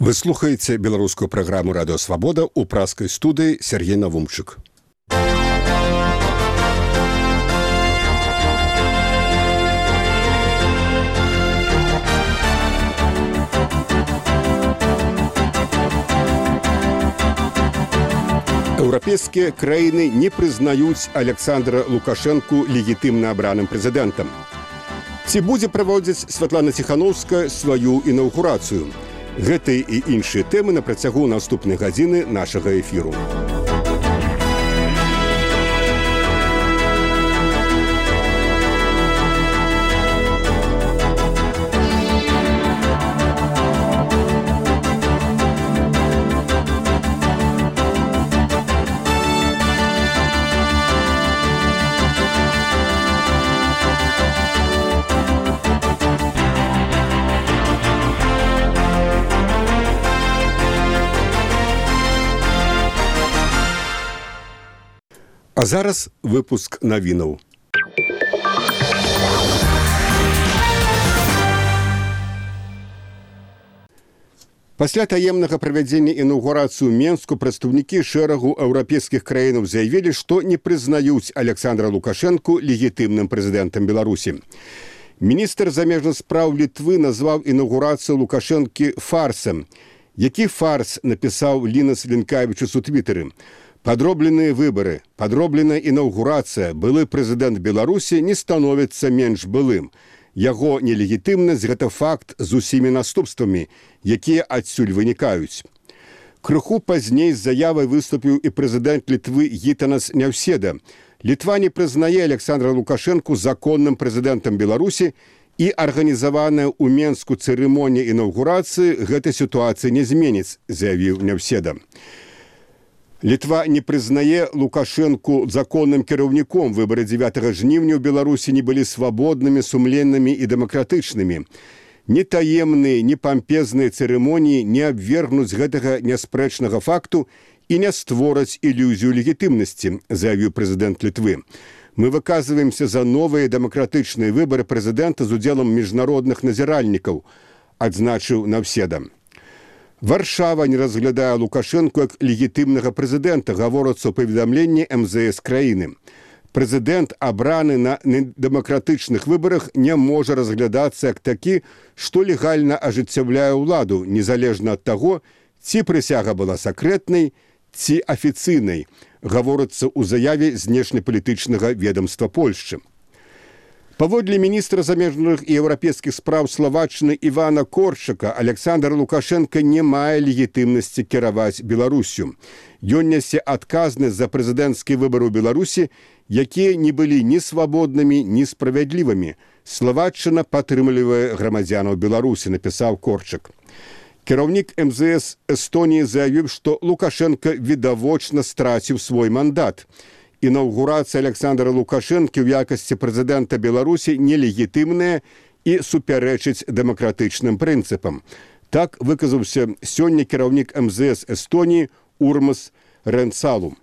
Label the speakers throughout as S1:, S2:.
S1: Вы слухаеце беларускую праграму «Радыё Свабода» ў праскай студыі Сергей Навумчык. Еўрапейскія краіны не прызнаюць Александра Лукашэнку легітымна абраным прэзідэнтам. Ці будзе праводзіць Святлана Ціханаўская сваю інаўгурацыю? Гэтыя і іншыя тэмы на працягу наступнай гадзіны нашага эфіру. А зараз выпуск навінаў. Пасля таемнага правядзення інаўгурацыі ў Менску прадстаўнікі шэрагу еўрапейскіх краінаў заявілі, што не прызнаюць Александра Лукашэнку легітымным прэзідэнтам Беларусі. Міністр замежных спраў Літвы назваў інаўгурацыю Лукашэнкі фарсам. Які фарс, напісаў Лінас Лінкавічус у Твітары. Падробленыя выбары, падробленая інаўгурацыя, былы прэзідэнт Беларусі не становіцца менш былым. Яго нелегітымнасць – гэта факт з усімі наступствамі, якія адсюль вынікаюць. Крыху пазней з заявай выступіў і прэзідэнт Літвы Гітанас Няўседа. Літва не прызнае Александра Лукашэнку законным прэзідэнтам Беларусі, і арганізаваная ў Менску цырымонія інаўгурацыі гэтай сітуацыі не зменіць, заявіў Няўседа. Літва не прызнае Лукашэнку законным кіраўніком. Выбары 9 жніўня ў Беларусі не былі свабоднымі, сумленнымі і дэмакратычнымі. Ні таемныя, ні пампезныя цырымоніі не абвергнуць гэтага няспрэчнага факту і не створаць ілюзію легітымнасці, заявіў прэзідэнт Літвы. Мы выказваемся за новыя дэмакратычныя выбары прэзідэнта з удзелам міжнародных назіральнікаў, адзначыў Няўседа. Варшава не разглядае Лукашэнку як легітымнага прэзідэнта, гаворыцца ў паведамленні МЗС краіны. Прэзідэнт, абраны на дэмакратычных выбарах, не можа разглядацца як такі, што легальна ажыццяўляе ўладу, незалежна ад таго, ці прысяга была сакрэтнай, ці афіцыйнай, гаворыцца ў заяве знешнепалітычнага ведамства Польшчы. Паводле міністра замежных і еўрапейскіх спраў Славаччыны Івана Корчака, Александр Лукашэнка не мае легітымнасці кіраваць Беларусю. Ён нясе адказнасць за прэзідэнцкія выбары ў Беларусі, якія не былі ні свабоднымі, ні справядлівымі. Славаччына падтрымлівае грамадзянаў Беларусі, напісаў Корчак. Кіраўнік МЗС Эстоніі заявіў, што Лукашэнка відавочна страціў свой мандат. Інаўгурацыя Александра Лукашэнкі ў якасці прэзідэнта Беларусі нелегітымная і супярэчыць дэмакратычным прынцыпам. Так выказаўся сёння кіраўнік МЗС Эстоніі Урмас Ренцалу.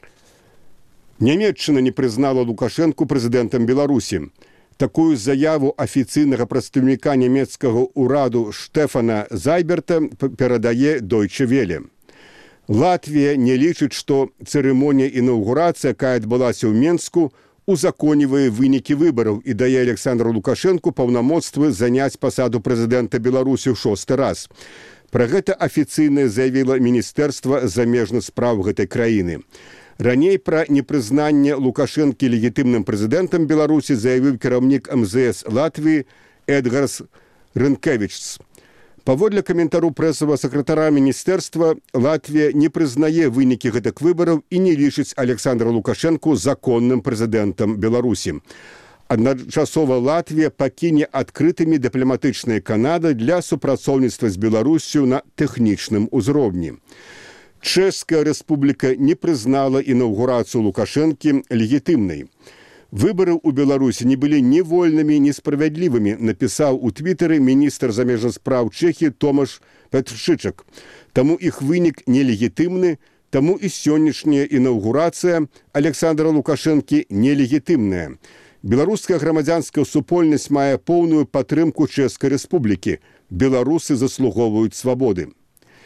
S1: Нямецчына не прызнала Лукашэнку прэзідэнтам Беларусі. Такую заяву афіцыйнага прадстаўніка нямецкага ўраду Штефана Зайберта перадае Deutsche Welle. Латвія не лічыць, што цырымонія інаўгурацыі, якая адбылася ў Менску, узаконівае вынікі выбараў і дае Александру Лукашэнку паўнамоцтвы заняць пасаду прэзідэнта Беларусі ў 6-ы раз. Пра гэта афіцыйна заявіла Міністэрства замежных спраў гэтай краіны. Раней пра непрызнанне Лукашэнкі легітымным прэзідэнтам Беларусі заявіў кіраўнік МЗС Латвіі Эдгарс Рынкевічс. Паводле каментару прэсавага сакратара міністэрства, Латвія не прызнае вынікі гэтых выбараў і не лічыць Александра Лукашэнку законным прэзідэнтам Беларусі. Адначасова Латвія пакіне адкрытымі дыпламатычныя каналы для супрацоўніцтва з Беларусю на тэхнічным узроўні. Чэшская рэспубліка не прызнала інаўгурацыю Лукашэнкі легітымнай. Выбары ў Беларусі не былі ні вольнымі, ні справядлівымі, напісаў у Твітары міністр замежных спраў Чэхіі Томаш Петршычак. Таму іх вынік нелегітымны, таму і сённяшняя інаўгурацыя Александра Лукашэнкі нелегітымная. Беларуская грамадзянская супольнасць мае поўную падтрымку Чэшскай рэспублікі. Беларусы заслугоўваюць свабоды.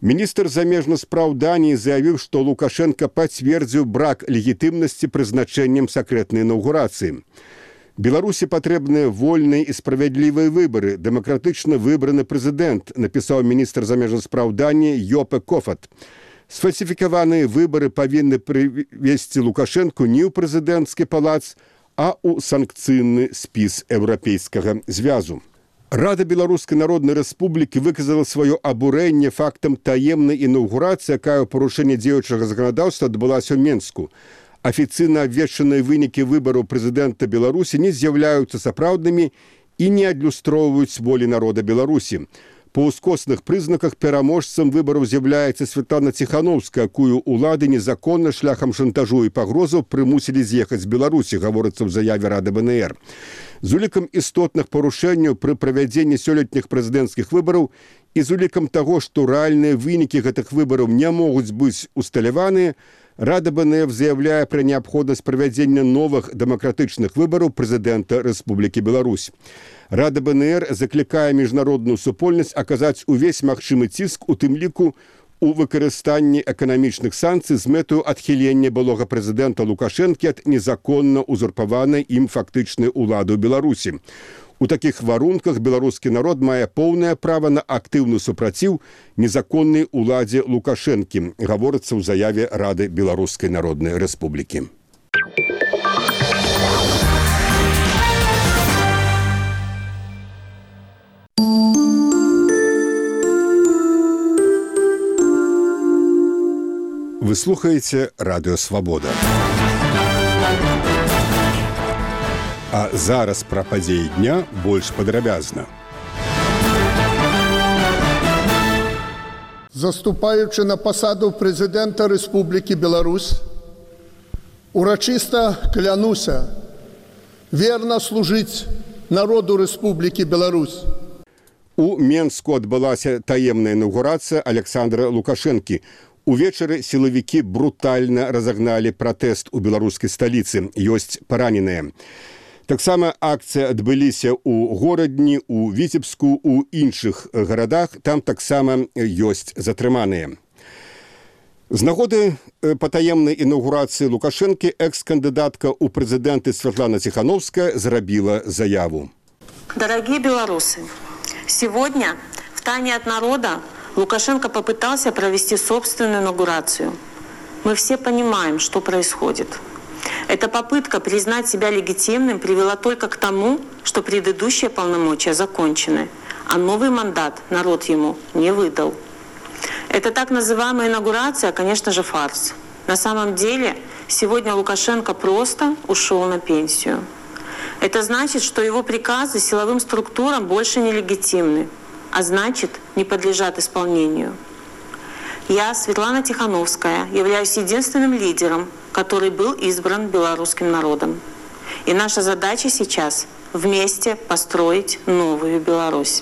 S1: Міністр замежных спраў Даніі заявіў, што Лукашенко пацвердзіў брак легітымнасці прызначэннем сакрэтнай інаўгурацыі. Беларусі патрэбныя вольныя і справядлівыя выбары, дэмакратычна выбраны прэзідэнт, напісаў міністр замежных спраў Даніі Йопе Кофат. Сфальсіфікаваныя выбары павінны прывесці Лукашенку не ў прэзідэнцкі палац, а ў санкцыйны спіс Еўрапейскага звязу. Рада Беларускай Народнай Рэспублікі выказала сваё абурэнне фактам таемнай інаўгурацыі, якая ў парушэнні дзеючага заканадаўства адбылася ў Менску. Афіцыйна абвешчаныя вынікі выбараў прэзідэнта Беларусі не з'яўляюцца сапраўднымі і не адлюстроўваюць волі народа Беларусі. Па ўскосных прызнаках пераможцам выбараў з'яўляецца Светлана Ціхановская, якую ўлады незаконна шляхам шантажу і пагрозаў прымусілі з'ехаць з Беларусі, гаворыцца ў заяве Рады БНР. З улікам істотных парушэнняў пры правядзенні сёлетніх прэзідэнцкіх выбараў і з улікам таго, што рэальныя вынікі гэтых выбараў не могуць быць усталяваныя, Рада БНР заяўляе пра неабходнасць правядзення новых дэмакратычных выбараў прэзідэнта Рэспублікі Беларусь. Рада БНР заклікае міжнародную супольнасць аказаць увесь магчымы ціск, у тым ліку у выкарыстанні эканамічных санкцый з мэтаю адхілення былога прэзідэнта Лукашэнкі ад незаконна узурпаванай ім фактычнай улады ў Беларусі. У такіх варунках беларускі народ мае поўнае права на актыўны супраціў незаконнай уладзе Лукашэнкі, гаворыцца ў заяве Рады Беларускай Народнай Рэспублікі. Вы слухаеце Радыё Свабода. А зараз пра падзеі дня больш падрабязна.
S2: Заступаючы на пасаду прэзідэнта Рэспублікі Беларусь, урачыста клянуся верна служыць народу Рэспублікі Беларусь.
S1: У Менску адбылася таемная інаўгурацыя Александра Лукашэнкі. Увечары сілавікі брутальна разагналі пратэст у беларускай сталіцы. Ёсць параненыя. Таксама акцыя адбыліся ў Горадні, у Віцебску, у іншых гарадах. Там таксама ёсць затрыманыя. З нагоды патаемнай інаўгурацыі Лукашэнкі экс-кандыдатка ў прэзідэнты Светлана Ціхановская зрабіла заяву.
S3: Дорогие белорусы, сегодня в тайне от народа Лукашенко попытался провести собственную инаугурацию. Мы все понимаем, что происходит. Эта попытка признать себя легитимным привела только к тому, что предыдущие полномочия закончены, а новый мандат народ ему не выдал. Эта так называемая инаугурация, конечно же, фарс. На самом деле, сегодня Лукашенко просто ушел на пенсию. Это значит, что его приказы силовым структурам больше не легитимны, а значит, не подлежат исполнению. Я, Светлана Тихановская, являюсь единственным лидером, который был избран белорусским народом. И наша задача сейчас – вместе построить новую Беларусь.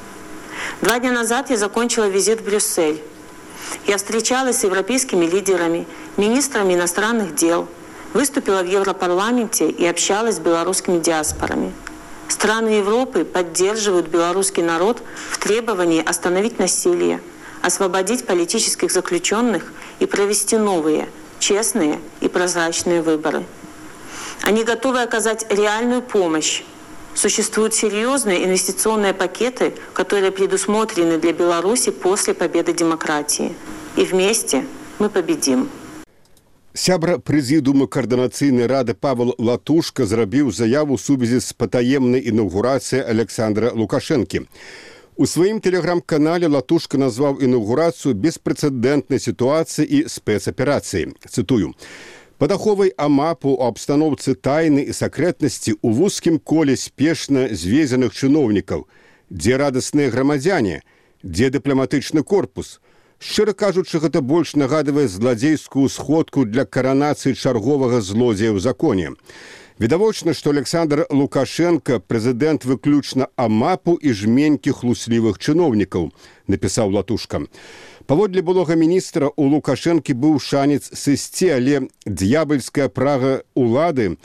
S3: 2 дня назад я закончила визит в Брюссель. Я встречалась с европейскими лидерами, министрами иностранных дел, выступила в Европарламенте и общалась с белорусскими диаспорами. Страны Европы поддерживают белорусский народ в требовании остановить насилие, освободить политических заключенных и провести новые, честные и прозрачные выборы. Они готовы оказать реальную помощь. Существуют серьезные инвестиционные пакеты, которые предусмотрены для Беларуси после победы демократии. И вместе мы победим.
S1: Сябра прэзідыума каардынацыйнай рады Павел Латушка зрабіў заяву ў сувязі з патаемнай інаўгурацыяй Александра Лукашэнкі. У сваім тэлеграм-канале Латушка назваў інаўгурацыю беспрэцэдэнтнай сітуацыяй і спецаперацыяй. Цытую. Пад аховай амапу у абстаноўцы тайны і сакрэтнасці ў вузкім коле спешна звезеных чыноўнікаў, дзе радасныя грамадзяне, дзе дыпламатычны корпус. Шчыра кажучы, гэта больш нагадвае зладзейскую сходку для каранацыі чарговага злодзея ў законе. Відавочна, што Александр Лукашенко прэзідэнт выключна амапу і жменькі хлуслівых чыноўнікаў, напісаў Латушка. Паводле былога міністра, у Лукашэнкі быў шанец сысці, але д'ябальская прага улады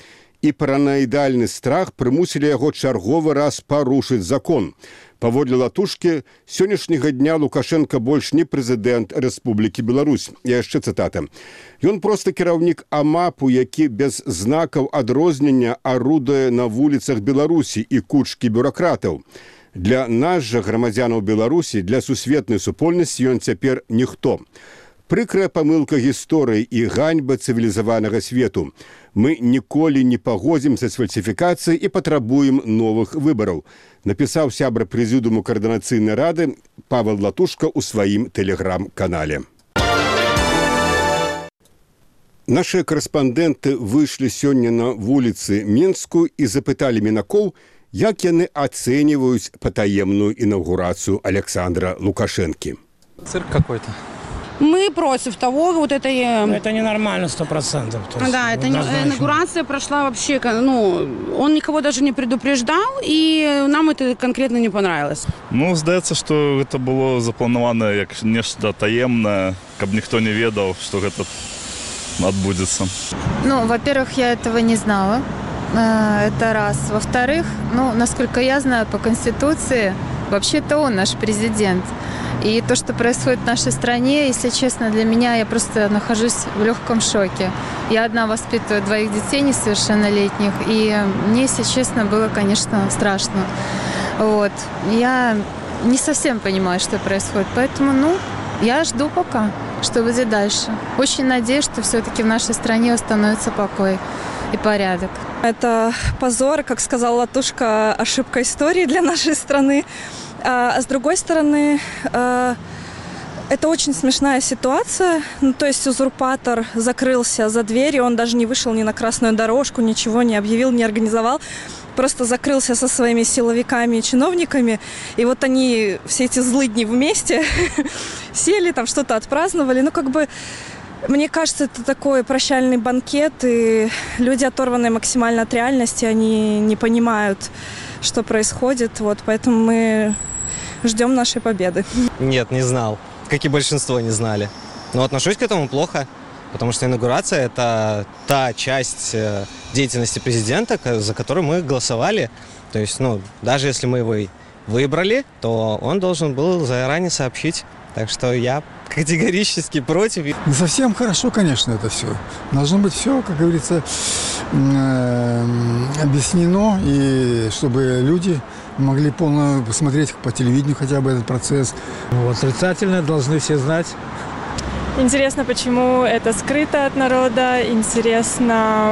S1: і параноідальны страх прымусілі яго чарговы раз парушыць закон. Паводле Латушкі, сённяшняга дня Лукашенко больш не прэзідэнт Рэспублікі Беларусь. І яшчэ цытата. Ён проста кіраўнік АМАПу, які без знакаў адрознення арудуе на вуліцах Беларусі і кучкі бюракратаў. Для нас жа, грамадзянаў Беларусі, для сусветнай супольнасці ён цяпер ніхто. Прыкрая памылка гісторыі і ганьба цывілізаванага свету. Мы ніколі не пагодзімся з фальсіфікацыяй і патрабуем новых выбараў, напісаў сябра прэзідыуму каардынацыйнай рады Павел Латушка ў сваім тэлеграм-канале. Нашыя карэспандэнты выйшлі сёння на вуліцы Мінску і запыталі мінакоў, як яны ацэньваюць патаемную інаўгурацыю Александра Лукашэнкі.
S4: Цирк какой-то.
S5: Мы против того, вот это...
S6: Это ненормально 100%.
S5: Да, эта инаугурация прошла вообще, он никого даже не предупреждал, и нам это конкретно не понравилось.
S7: Здаецца, што гэта было запланавана як нешта таемнае, каб ніхто не ведаў, што гэта адбудзецца.
S8: Во-первых, я этого не знала. Это раз. Во-вторых, насколько я знаю по Конституции, вообще-то он наш президент. И то, что происходит в нашей стране, если честно, для меня, я просто нахожусь в легком шоке. Я одна воспитываю 2 детей несовершеннолетних, и мне, если честно, было, конечно, страшно. Я не совсем понимаю, что происходит, поэтому, я жду пока, что будет дальше. Очень надеюсь, что все-таки в нашей стране установится покой и порядок.
S9: Это позор, как сказал Латушка, ошибка истории для нашей страны. А с другой стороны, это очень смешная ситуация. То есть узурпатор закрылся за дверью, он даже не вышел ни на красную дорожку, ничего не объявил, не организовал. Просто закрылся со своими силовиками и чиновниками. И вот они, все эти злыдни вместе, сели, там что-то отпраздновали. Мне кажется, это такой прощальный банкет, и люди, оторванные максимально от реальности, они не понимают, что происходит. Поэтому мы ждем нашей победы.
S4: Нет, не знал. Как и большинство не знали. Но отношусь к этому плохо, потому что инаугурация – это та часть деятельности президента, за которую мы голосовали. То есть, даже если мы его и выбрали, то он должен был заранее сообщить. Так что я категорически против.
S10: Не совсем хорошо, конечно, это все. Должно быть все, как говорится, объяснено, и чтобы люди могли полно посмотреть по телевидению хотя бы этот процесс.
S6: Отрицательно должны все знать.
S9: Интересно, почему это скрыто от народа. Интересно,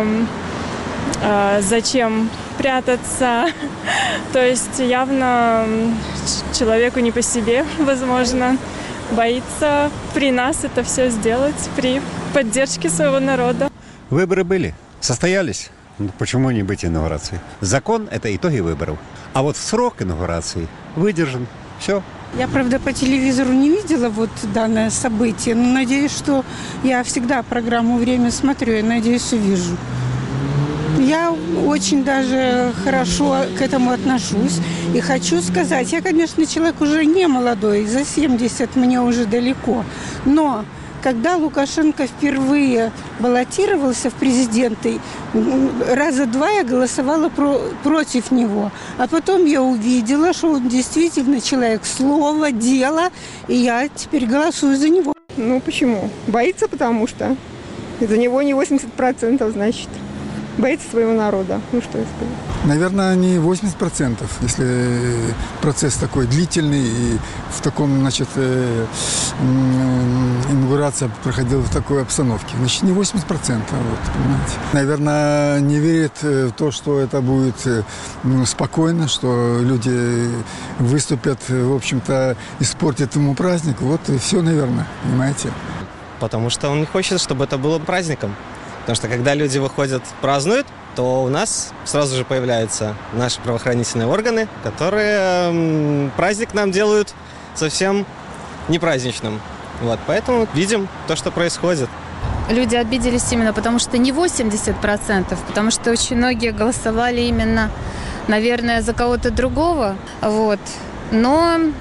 S9: зачем прятаться. То есть явно человеку не по себе, возможно. Боится при нас это все сделать, при поддержке своего народа.
S11: Выборы были, состоялись. Почему не быть инаугурацией? Закон – это итоги выборов. А вот срок инаугурации выдержан. Все.
S5: Я, правда, по телевизору не видела данное событие, но надеюсь, что я всегда программу «Время» смотрю, и надеюсь, увижу. Я очень даже хорошо к этому отношусь. И хочу сказать, я, конечно, человек уже не молодой, за 70 мне уже далеко. Но когда Лукашенко впервые баллотировался в президенты, раза 2 я голосовала против него. А потом я увидела, что он действительно человек слова, дела, и я теперь голосую за него.
S9: Почему? Боится, потому что за него не 80%, значит. Боится своего народа. Что я скажу?
S10: Наверное, не 80%, если процесс такой длительный и в таком, инаугурация проходила в такой обстановке. Значит, не 80%, понимаете. Наверное, не верит в то, что это будет спокойно, что люди выступят, в общем-то, испортят ему праздник. И все, наверное, понимаете.
S4: Потому что он не хочет, чтобы это было праздником. Потому что когда люди выходят, празднуют, то у нас сразу же появляются наши правоохранительные органы, которые праздник нам делают совсем не праздничным. Поэтому видим то, что происходит.
S8: Люди обиделись именно потому, что не 80%, потому что очень многие голосовали именно, наверное, за кого-то другого. Но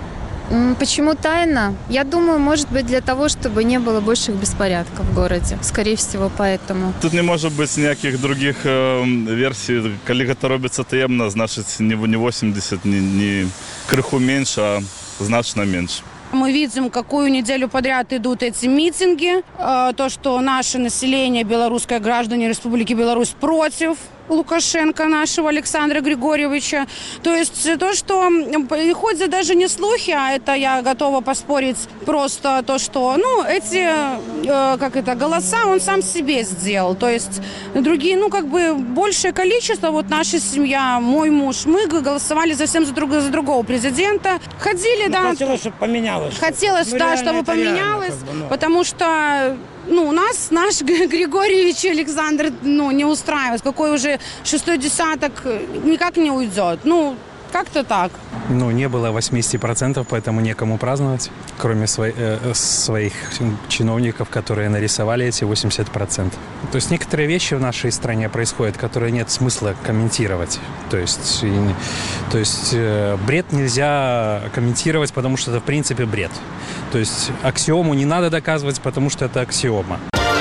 S8: Почему тайна? Я думаю, может быть, для того, чтобы не было больших беспорядков в городе. Скорее всего, поэтому.
S7: Тут не может быть никаких других версий. Коли это робится таемно, значит не 80, не крыху меньше, а значно меньше.
S12: Мы видим, какую неделю подряд идут эти митинги. То, что наше население, белорусское граждане Республики Беларусь против Лукашенко, нашего Александра Григорьевича. То есть то, что ходят даже не слухи, а это я готова поспорить просто то, что эти голоса он сам себе сделал. То есть другие, большее количество, вот наша семья, мой муж, мы голосовали совсем за другого президента. Ходили, да.
S6: Хотелось, чтобы поменялось.
S12: Хотелось, да, чтобы поменялось, потому что нас наш Григорьевич Александр не устраивает. Какой уже 6-й десяток никак не уйдет. Как-то так.
S13: Не было 80%, поэтому некому праздновать, кроме своих чиновников, которые нарисовали эти 80%. То есть некоторые вещи в нашей стране происходят, которые нет смысла комментировать. То есть бред нельзя комментировать, потому что это в принципе бред. То есть аксиому не надо доказывать, потому что это аксиома.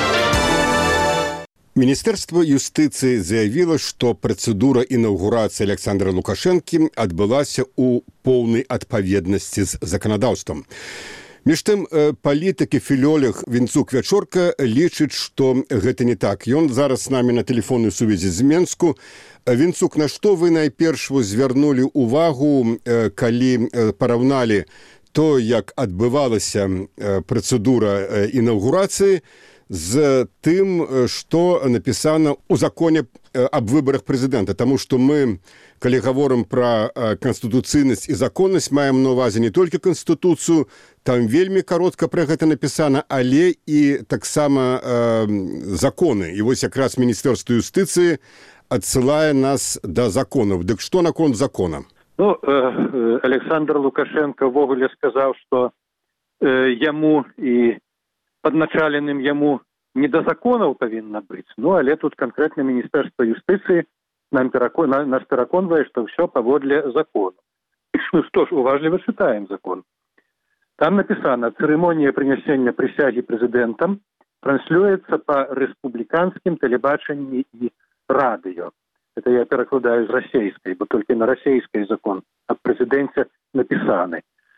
S1: Міністэрства юстыцыі заявіла, што працэдура інаўгурацыі Александра Лукашэнкі адбылася ў поўнай адпаведнасці з заканадаўствам. Між тым, палітык і філолог Вінцук Вячорка лічыць, што гэта не так. Ён зараз з намі на тэлефоннай сувязі з Менску. Вінцук, на што вы найперш звярнулі ўвагу, калі параўналі то, як адбывалася працэдура інаўгурацыі, з тым, што напісана ў законе аб выбарах прэзідэнта. Таму што мы, калі гаворым пра канстытуцыйнасць і законнасць, маем на ўвазе не толькі канстытуцыю, там вельмі каротка пра гэта напісана, але і таксама законы. І вось якраз Міністэрства юстыцыі адсылае нас да законаў. Дык што наконт закона?
S14: Александр Лукашенко ввогуле сказаў, што яму і подначаленым яму не до законаў павінна быць. Але тут конкретно Міністэрства юстыцыі нас пераконвае, што ўсё паводле закону. Што ж, уважліва чытаем закон. Там напісана: цырымонія прынясення прысягі прэзідэнтам транслюецца па рэспубліканскім тэлебачанні і радыё. Это я перакладаю з расейскай, бо толькі на расейскай закон аб прэзідэнце напісаны.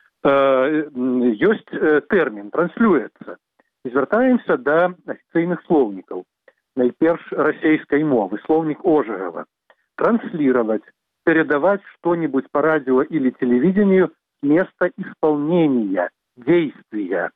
S14: Ёсць тэрмін «транслюецца». Звяртаемся да афіцыйных слоўнікаў. Найперш расейскай мовы, слоўнік Ожегова. Транслировать, передавать что-нибудь по радио или телевидению с места исполнения, действия.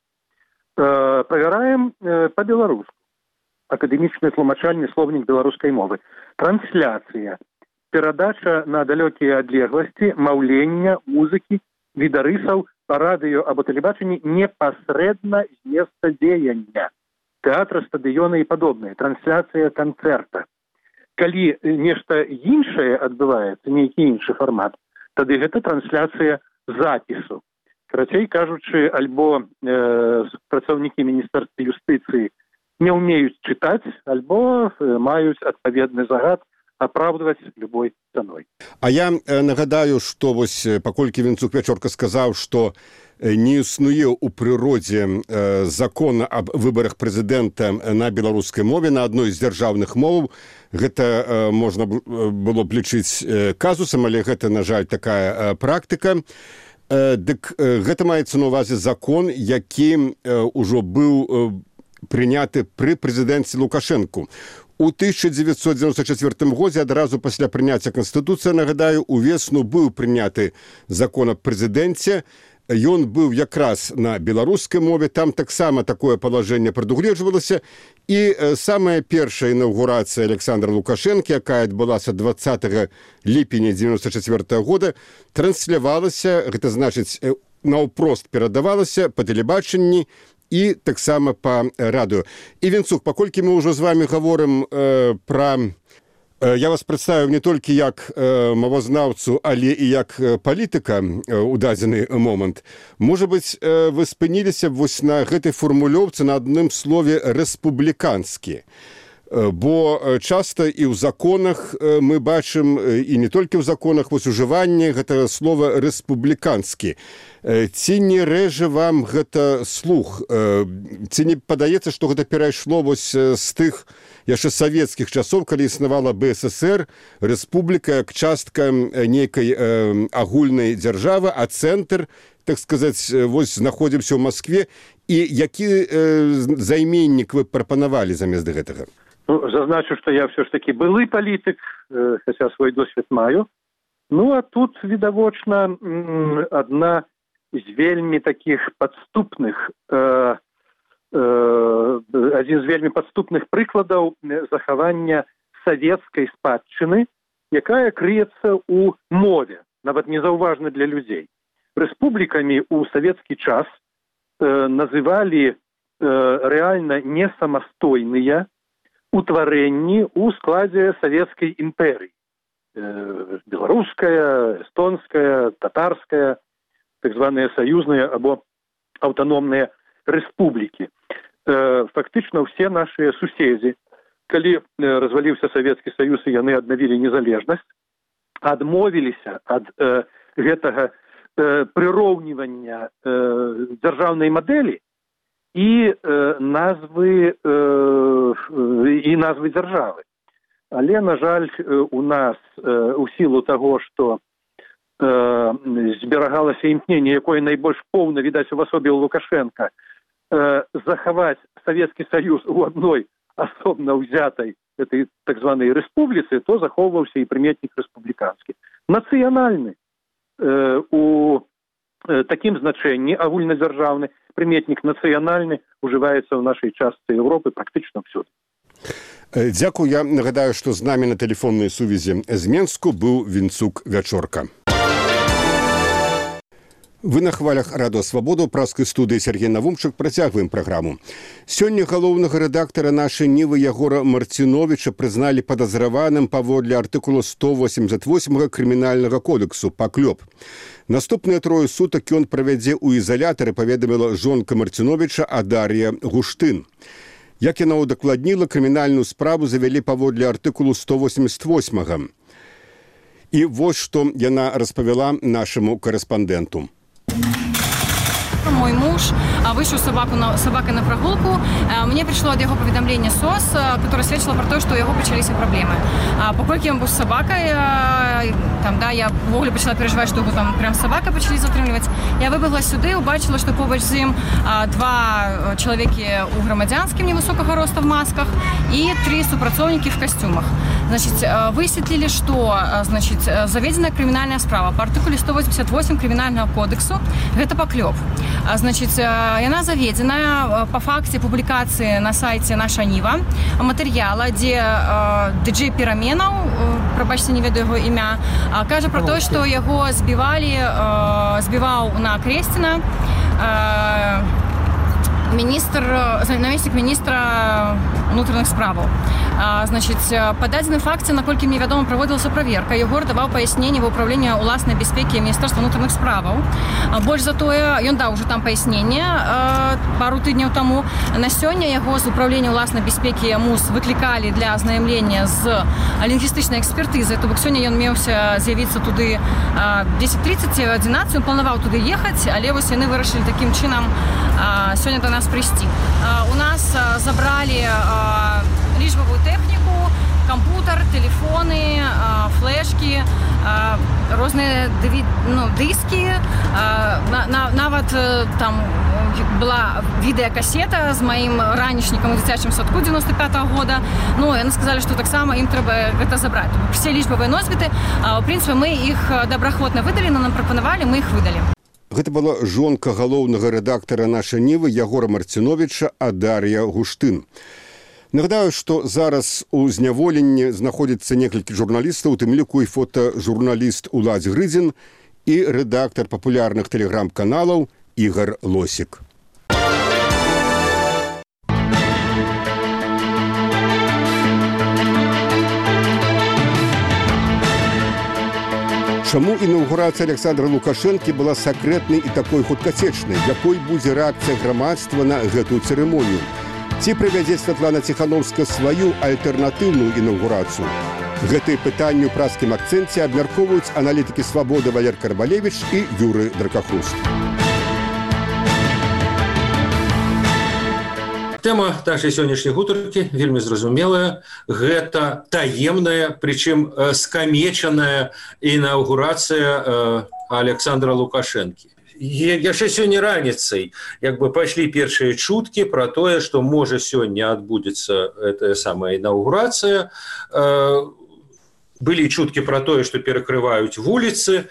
S14: Проверяем по-белорусски. Академічны тлумачальны словнік беларускай мовы. Трансляция. Перадача на далёкія адлегласці, маўлення, музыкі, відарысаў по радыё або тэлебачанні непасрэдна з месца дзеяння. Тэатра, стадыёна і падобнае. Трансляцыя канцэрта. Калі нешта іншае адбываецца, нейкі іншы фармат, тады гэта трансляцыя запісу. Карацей кажучы, альбо працаўнікі Міністэрства юстыцыі не ўмеюць чытаць, альбо маюць адпаведны загад апраўдваць любой цаной.
S1: А я нагадаю, што вось паколькі Вінцук Вячорка сказаў, што не існуе ў прыродзе закона аб выбарах прэзідэнта на беларускай мове, на адной з дзяржаўных моваў. Гэта можна было б лічыць казусам, але гэта, на жаль, такая практыка. Дык гэта маецца на ўвазе закон, які ўжо быў прыняты пры прэзідэнце Лукашэнку. У 1994 годзе, адразу пасля прыняцця Канстытуцыі, нагадаю, увесну быў прыняты закон аб прэзідэнце. Ён быў якраз на беларускай мове, там таксама такое палажэнне прадугледжвалася. І самая першая інаўгурацыя Александра Лукашэнкі, якая адбылася 20 ліпеня 1994 года, транслявалася, гэта значыць, наўпрост перадавалася па тэлебачанні і таксама па радыё. І, Вінцук, паколькі мы ўжо з вами гаворым пра... Я вас прадставіў не толькі як мовазнаўцу, але і як палітыка ў дадзены момант. Можа быць, вы спыніліся вось на гэтай фармулёўцы на адным слове «рэспубліканскі». Бо часта і ў законах мы бачым, і не толькі ў законах, вось ужыванне гэтага слова «рэспубліканскі». Ці не рэжа вам гэта слух? Ці не падаецца, што гэта перайшло вось з тых яшчэ савецкіх часоў, калі існавала БССР, рэспубліка як частка нейкай агульнай дзяржавы, а цэнтр, так сказаць, вось знаходзімся ў Маскве, і які займеннік вы прапанавалі замест гэтага?
S14: Ну, зазначу, что я все ж таки былы палітык, хотя свой досвед маю. Ну, а тут, відавочна, одна з вельмі таких подступных, один з вельмі подступных прыкладаў захавання савецкай спадчыны, якая крыецца ў мове, нават незаўважна для людзей. Рэспублікамі ў савецкі час называлі рэальна не самастойныя утварэнні ў складзе савецкай імперыі. Беларуская, эстонская, татарская, так званыя саюзныя або аўтаномныя рэспублікі. Фактычна ўсе нашыя суседзі, калі разваліўся Савецкі Саюз і яны аднавілі незалежнасць, адмовіліся ад гэтага прыроўнівання дзяржаўнай мадэлі і назвы дзяржавы. Але, на жаль, у нас у сілу таго, што зберагалася імкненне, якое найбольш поўна, відаць, у асобе Лукашенка, захаваць Савецкі Саюз у адной асобна ўзятай этой так званай рэспубліцы, то захоўваўся і прыметнік рэспубліканскі. Нацыянальны у такім значэнні агульнадзяржаўны прыметнік нацыянальны ужываецца ў нашай частцы Еўропы практычна ўсюды.
S1: Дзякую. Я нагадаю, што з намі на тэлефоннай сувязі з Менску быў Вінцук Вячорка. Вы на хвалях Радыё Свабода, ў праскай студыі Сергей Навумчык. Працягваем праграму. Сёння галоўнага рэдактара нашай Нівы Ягора Марціновіча прызналі падазраваным паводле артыкула 188 крымінальнага кодексу «Паклёп». Наступныя 3 сутак ён правядзе ў ізалятары, паведаміла жонка Марціновіча Адар'я Гуштын. Як яна удакладніла, крымінальную справу завялі паводле артыкулу 188. І вось што яна распавяла нашаму корэспандэнту.
S15: Мой муж вышел с собакой на прогулку. Мне пришло от его поведомление СОС, которое свидетельствовало про то, что у него начались проблемы. Покольки он был с собакой, там, да, я в ogóle почала переживать, что его там прям собака почали затрымліваць. Я выбегла сюды, убачила, что побач з ім 2 чалавекі у грамадзянскім невысокага роста в масках и 3 супрацоўнікі в костюмах. Значит, высветлили, что, значит, заведена криминальная справа по артикуле 188 криминального кодексу. Это паклёп. Значит, яна заведена по факце публікацыі на сайце «Наша Ніва» матэрыяла, дзе дыджэй Пераменаў, прабачце, не ведаю яго імя, кажа про то, што яго збіваў на Кресціна намеснік міністра внутренних справаў. Значит, по дадзеным факце, наколькі мне вядома, праводзілася праверка. Егор даваў паясненне ва ўправленне ўласнай бяспекі Міністэрства внутренних справаў. Больш за тое, ён даў уже там паясненне пару тыдняў таму. На сёння яго з ўправлення ўласнай бяспекі МУС выклікалі для азнаямлення з лінгвістычнай экспертызы. То бок сёння ён меўся з'явіцца туды 10:30, 11, ён планаваў туды ехаць, але вось яны вырашылі такім чынам сёння до нас прийти. У нас забрали лічбавую тэхніку, кампутер, телефоны, флешки, розныя диски. Нават там была відэакасета з маім ранішнікам у дзіцячым садку 95-го года. Ну, яны сказалі, што таксама ім трэба гэта забраць. Все лічбавыя носьбіты, в прынцыпе, мы іх добраахвотна выдалі, но нам прапанавалі, мы іх выдалі.
S1: Гэта была жонка галоўнага рэдактара «Нашай Нівы» Ягора Марціновіча Адар'я Гуштын. Нагадаю, што зараз у зняволенні знаходзіцца некалькі журналістаў, у тым ліку і фотажурналіст Уладзь Грыдзін і рэдактар папулярных тэлеграм-каналаў Ігар Лосік. Чаму інаўгурацыя Александра Лукашэнкі была сакрэтнай і такой хуткацечнай? Якой будзе рэакцыя грамадства на гэтую цырымонію? Ці правядзе Святлана Ціхановская сваю альтэрнатыўную інаўгурацыю? Гэтае пытанне ў празкім акцэнце абмяркоўваюць аналітыкі «Свабоды» Валер Карбалевіч і Юры Дракахруст.
S16: Тэма нашай сённяшняй гутаркі вельмі зразумелая. Гэта таемная, прычым скамечаная інаўгурацыя Александра Лукашэнкі. Яшчэ сёння раніцай пайшлі першыя чуткі пра тое, што можа сёння адбудзецца гэтая самая інаўгурацыя. Былі чуткі пра тое, што перакрываюць вуліцы.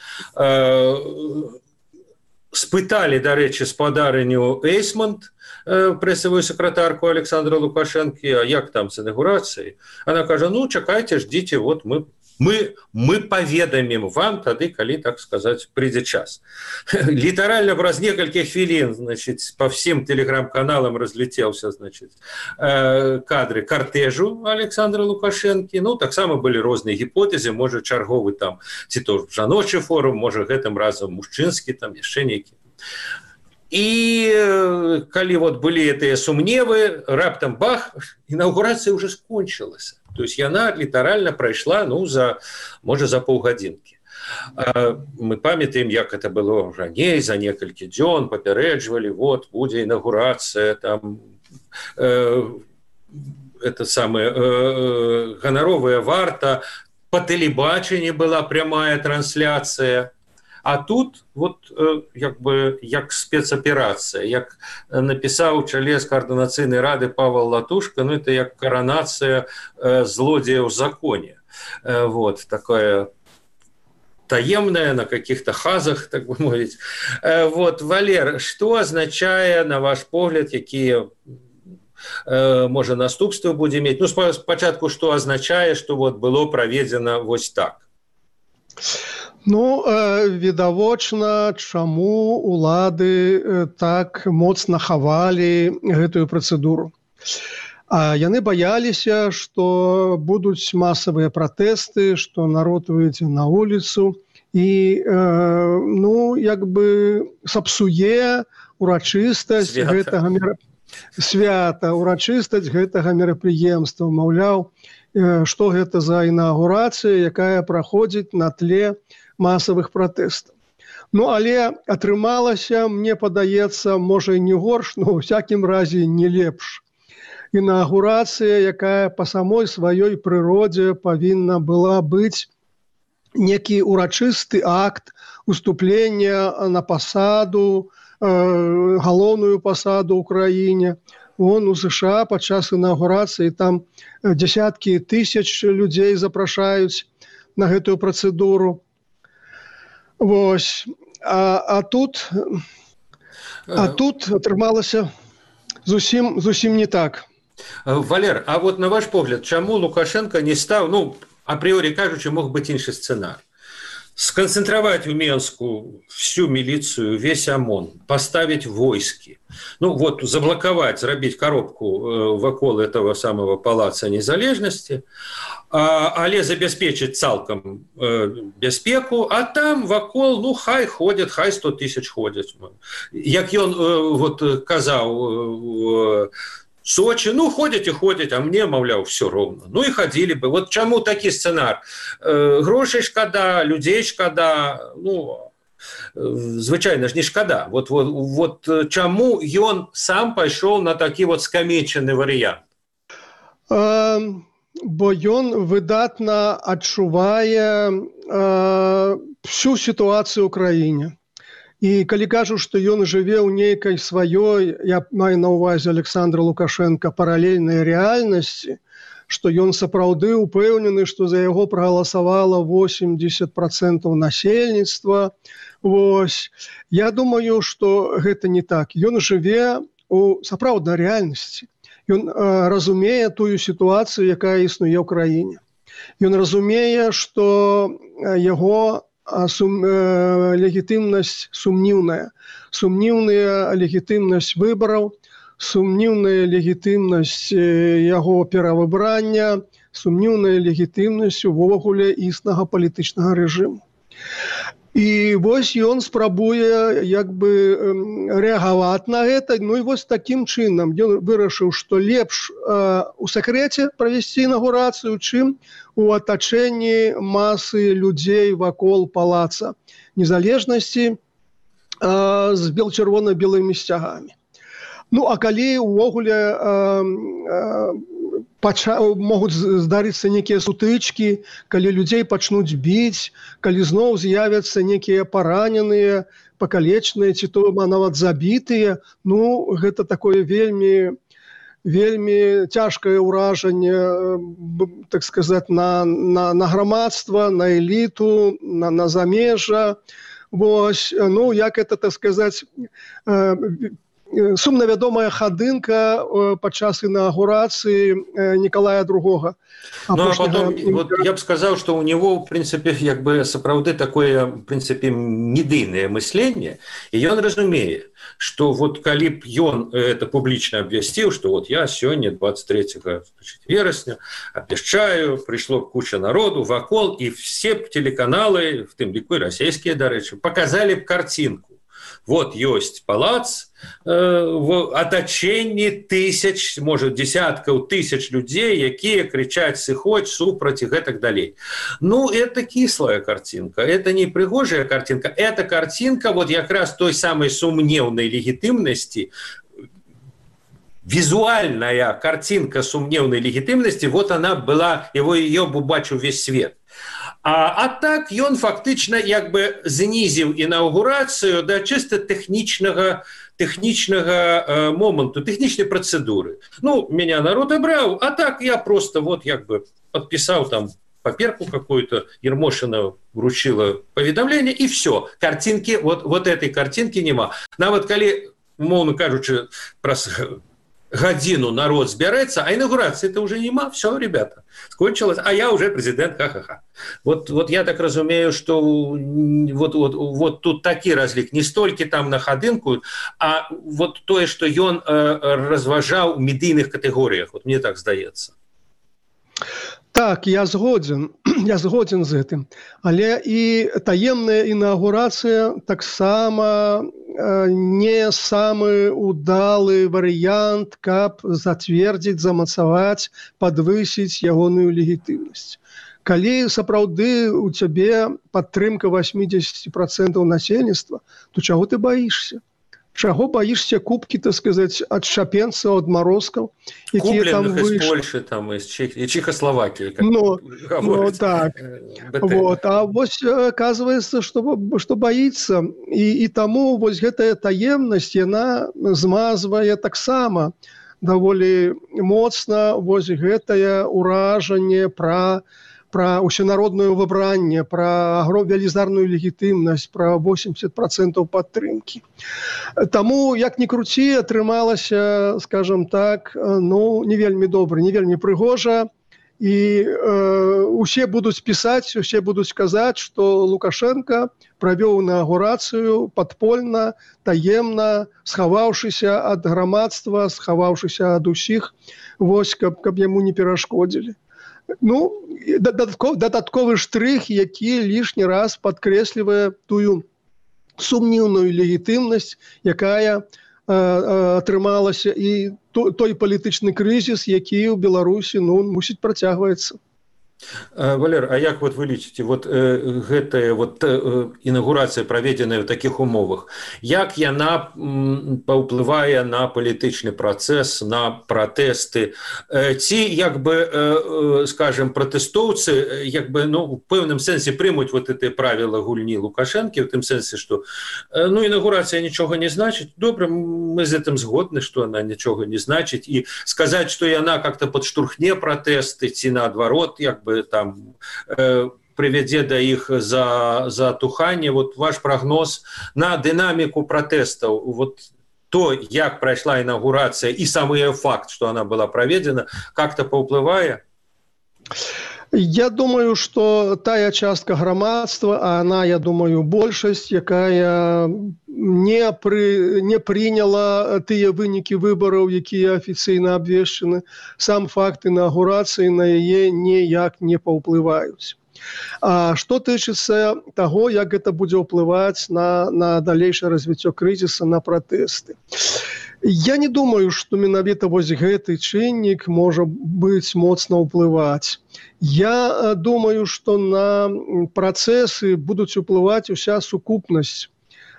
S16: Спыталі, дарэчы, спадарыню Эйсмонт, прэсавую сакратарку Александра Лукашэнкі, а як там з інаўгурацыяй? Она кажа, чакайце, ждіце, вот мы паведамім вам тады, калі, так сказаць, прыйдзе час. Літаральна праз некалькі хвілін, па всім тэлеграм-каналам разлетелся, кадры картежу Александра Лукашэнкі. Таксама былі розныя гіпотэзы, можа чарговы там, ці то жаночы форум, можа гэтым разам мужчынскі, там яшчэ нейкі. І калі былі гэтыя сумневы, раптам бах, інаўгурацыя ўжо скончылася. То есть яна літаральна прайшла, можа, за паўгадзінкі. Мы памятаем, як это было раней, за некалькі дзён папярэджвалі, будзе інаўгурацыя, там, ганаровая варта, па тэлебачанні была прямая трансляцыя. А тут, як спецаперацыя, як напісаў чалец Координацыйнай рады Павел Латушка, это як коронацыя злодзея ў законе. Такая таемная, на каких-то хазах, так бы мовіць. Валер, што азначае, на ваш погляд, якія, можа, наступствы будзе мець? Спачатку, што азначае, што было праведзена вось так?
S17: Відавочна, чаму улады так моцна хавалі гэтую працэдуру. Яны бояліся, што будуць масавыя пратэсты, што народ выйдзе на вуліцу і сапсуе урачыстасць гэтага мерапрыемства. Маўляў, што гэта за інаўгурацыя, якая праходзіць на тле масавых пратэстаў. Але атрымалася, мне падаецца, можа і не горш, но ў всякім разе не лепш. Інаўгурацыя, якая па самой сваёй прыродзе павінна была быць некі урачысты акт уступлення на пасаду, галоўную пасаду ў краіне. У США падчас інаўгурацыі там дзясяткі тысяч людзей запрашаюць на гэтую працэдуру. А тут атрымалася зусім не так.
S16: Валер, а на ваш погляд, чаму Лукашенко не стаў, апріорі кажучы, мог быць іншы сцэнар? Сконцентровать в Менску всю милицию, весь ОМОН, поставить войски, заблоковать, зрабіць коробку вакол этого самого палаца незалежности, але забяспечыць цалкам бяспеку, а там вакол, хай ходят, хай 100 тысяч ходят. Як ён казаў, Сочи, ходять і ходять, а мне, маўляў, все роўна. І хадзілі бы. Чаму такі сцэнар? Грошай шкада, людзей шкада, звычайна ж не шкада. Чаму ён сам пайшоў на такі скамечаны варыянт?
S17: Бо ён выдатна адчувае всю сітуацыю ў краіне. І калі кажу, што ён жыве ў нейкай сваёй, я маю на ўвазе Александра Лукашенка, паралельнай рэальнасці, што ён сапраўды упэўнены, што за яго прагаласавала 80% насельніцтва. Я думаю, што гэта не так. Ён жыве у сапраўднай рэальнасці. Ён разумее тую сітуацыю, якая існуе ў краіне. Ён разумее, што яго легітымнасць сумніўная. Сумніўная легітымнасць выбараў, сумніўная легітымнасць яго перавыбрання, сумніўная легітымнасць увогуле існага палітычнага рэжыму. І вось ён спрабуе як бы рэагаваць на гэта. Ну і вось такім чынам ён вырашыў, што лепш у сакрэце правесці інаўгурацыю, чым у атачэнні масы людзей вакол палаца Незалежнасці з чырвона-белымі сцягамі. Ну, а калі ўвогуле могуць здарыцца некія сутычкі, калі людзей пачнуць біць, калі зноў з'явяцца некія параненыя, пакалечныя, ці то нават забітыя, ну, гэта такое вельмі цяжкае ўражанне, так сказаць, на грамадства, на эліту, на замежжа. Вось, ну, як это, так сказаць, сумна вядомая хадынка падчас інаўгурацыі Николая II.
S16: Ну, а потом, вот я бы сказал, что у него, в принципе, как бы сапраўды такое, в принципе, медыйное мысленне, и он разумее, что вот калі б ён это публично обвясціў, что вот я сегодня 23 верасня обвяшчаю, пришло куча народу вакол, и все телеканалы, в тым ліку и российские, дарэчы, показали б картинку. Вот ёсць палац в атачэнні тысяч, может, десяткаў тысяч людей, якія кричаць сыходзь, супраць и гэтак далей. Ну, это кислая картинка, это не пригожая картинка, это картинка вот как раз той самой сумневной легитимности, визуальная картинка сумневной легитимности, вот она была, ее бачыў весь свет. А так ён фактычна як бы знізіў інаўгурацыю да чыста тэхнічнага моманту, тэхнічнай працэдуры. Ну, меня народ абраў, а так я просто вот як бы подписал там паперку какую-то, Ермошина вручила поведомление, и все. Картинки, вот этой картинки нема. Нават калі, умоўна кажучы, праз гадзіну народ збярэцца, а інаўгурацыі-то уже нема, все, ребята, скончилось, а я уже президент, ха-ха-ха. Вот я так разумею, что вот тут такі разлік, не столькі там на хадынку, а вот тое, што ён разважаў у медыйных катэгорыях, вот мне так здаецца.
S17: Так, я згодзін з гэтым. Але і таемная інаўгурацыя таксама не самы удалы варыянт, каб зацвердзіць, замацаваць, падвысіць ягоную легітымнасць. Калі сапраўды у цябе падтрымка 80% насельніцтва, то чаго ты баішся? Чаго баішся кубкі, так сказаць, ад шапенцаў, ад марозкаў, якія там выйшлі?
S16: Купленых из Польши, там, из Чехословакии.
S17: Ну, так. Вот. А вось оказывается, что боится. И тому вось гэтая таемнасць, яна змазвае таксама даволі моцна вось гэтае ўражанне пра усенародное выбранне, про велізарную легітымнасць, про 80% падтрымки. Таму, як ни круці, атрымалася, скажем так, ну, не вельмі добра, не вельмі прыгожа, і усе будуць пісаць, усе будуць казаць, што Лукашенко правёў інаўгурацыю падпольна, таемна, схаваўшыся ад грамадства, схаваўшыся ад усіх, вось, каб яму не перашкодзілі. Ну, дадатковы штрых, які лішні раз падкрэслівае тую сумнівную легітымнасць, якая атрымалася, і той палітычны крызіс, які ў Беларусі, ну, мусіць працягваецца.
S16: Валер, а як вот вы лічыце, вот гэтая вот інаўгурацыя, праведзеная ў такіх умовах, як яна паўплывае на палітычны працэс, на пратэсты, ці як бы, скажем, пратэстоўцы як бы, ну, у пэўным сэнсе прымуць вот это правіла гульні Лукашэнкі, у тым сэнсе, што ну, інаўгурацыя нічога не значыць, добра, мы з гэтым згодны, што она нічога не значыць, і сказаць, што яна как-то падштурхне пратэсты, ці наадварот, як бы там прывядзе да іх затухання. Вот ваш прогноз на дынаміку пратэстаў, вот то, як прайшла інаўгурацыя і самы факт, што она была праведзена, как-то паўплывае?
S17: Я думаю, что тая частка грамадства, а она, я думаю, большасць, якая не прыняла тыя вынікі выбараў, якія афіцыйна абвешчаны, сам факт інаўгурацыі на яе ніяк не паўплываюць. А што тычыцца таго, як гэта будзе ўплываць на далейшае развіццё крызіса, на пратэсты. Я не думаю, што менавіта вось гэты чыннік можа быць моцна ўплываць. Я думаю, што на працэсы будуць уплываць уся сукупнасць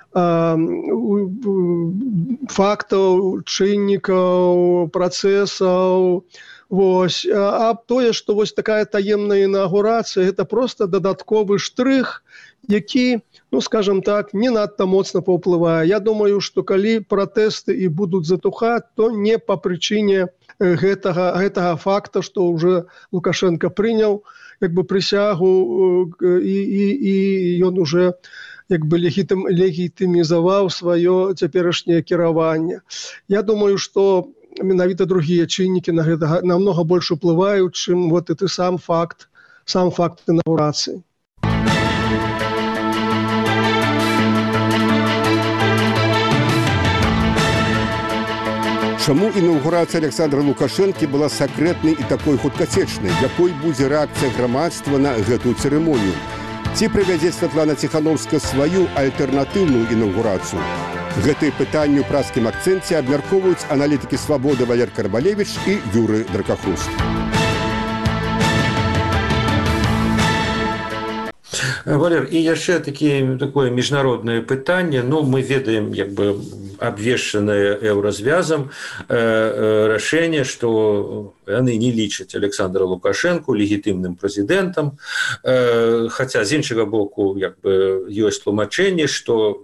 S17: фактаў, чыннікаў, працэсаў. Вось. А тое, што вось такая таемная інаўгурацыя, гэта проста дадатковы штрых, які, ну, скажем так, не надта моцна паўплывае. Я думаю, што калі пратэсты і будуць затухаць, то не па прычыне гэтага факта, што ўжо Лукашенко прыняў прысягу і ён уже легітымізаваў сваё цяперашняе кіраванне. Я думаю, што менавіта другія чыннікі на гэта намнога больш уплываюць, чым вот гэты сам факт інаўгурацыі.
S1: Чаму інаўгурацыя Александра Лукашэнкі была сакрэтнай і такой хуткацечнай? Якой будзе рэакцыя грамадства на гэтую цырымонію? Ці прывядзе Святлана Ціхановская сваю альтэрнатыўную інаўгурацыю? Гэтыя пытанні ў праскім акцэнце абмяркоўваюць аналітыкі «Свабоды» Валер Карбалевіч і Юрый Дракахруст.
S16: Валер, і яшчэ такое міжнароднае пытанне. Ну, мы ведаем, абвешчанае еўразвязам рашэнне, што яны не лічаць Александра Лукашэнку легітымным прэзідэнтам, хаця з іншага боку ёсць тлумачэнне, што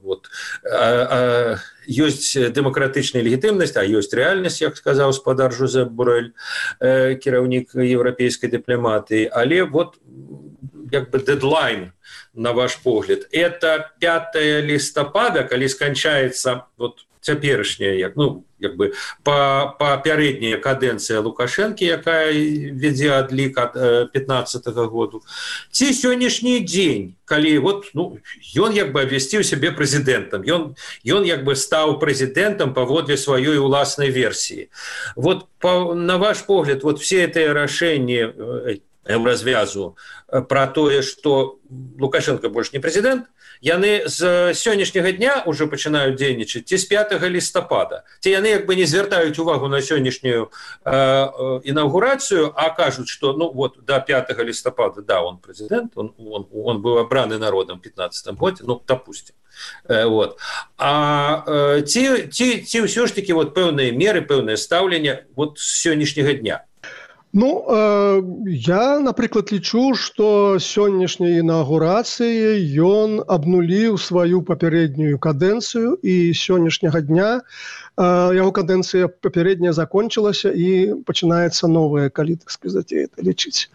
S16: ёсць дэмакратычная легітымнасць, а ёсць рэальнасць, як сказаў спадар Жозеп Борэль, кіраўнік еўрапейскай дыпламатыі, але дедлайн, на ваш погляд, это 5 листопада, калі сканчаецца цяперашняя, папярэдняя кадэнцыя Лукашэнкі, якая вядзе адлік ад 15-го году, ці сённяшні дзень, калі ён абвясціў сябе прэзідэнтам, ён стаў прэзідэнтам паводле сваёй уласнай версіі. На ваш погляд, все гэтыя рашэнні развязу про тое, што Лукашенко больш не прэзідэнт, яны з сённяшняга дня уже пачынаюць дзейнічаць ці з 5 лістапада. Ці яны не звяртаюць увагу на сённяшнюю інаўгурацыю, а кажуць, што до 5 лістапада, да, он прэзідэнт, он быў абраны народам в 15-м годзе, допустим. Ці ўсё ж такі пэўныя меры, пэўнае стаўленне з сённяшняга дня?
S17: Я, напрыклад, лічу, што сённяшняй інаўгурацыяй ён абнуліў сваю папярэднюю кадэнцыю, і сённяшняга дня яго кадэнцыя папярэдняя закончылася і пачынаецца новая, калі, так сказаць, это лічыць.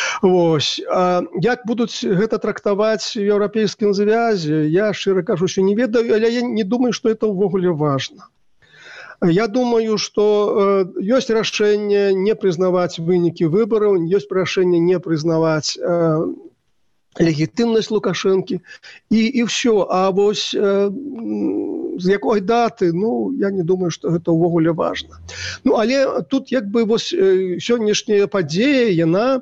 S17: Як будуць гэта трактаваць в еўрапейскім звязе, я, шчыра кажучы, не ведаю, але я не думаю, што это ўвогуле важна. Я думаю, што ёсць рашэнне не прызнаваць вынікі выбараў, ёсць рашэнне не прызнаваць легітымнасць Лукашэнкі, і ўсё. А вось з якой даты, я не думаю, што гэта ўвогуле важна. Але тут сённяшняя падзея, яна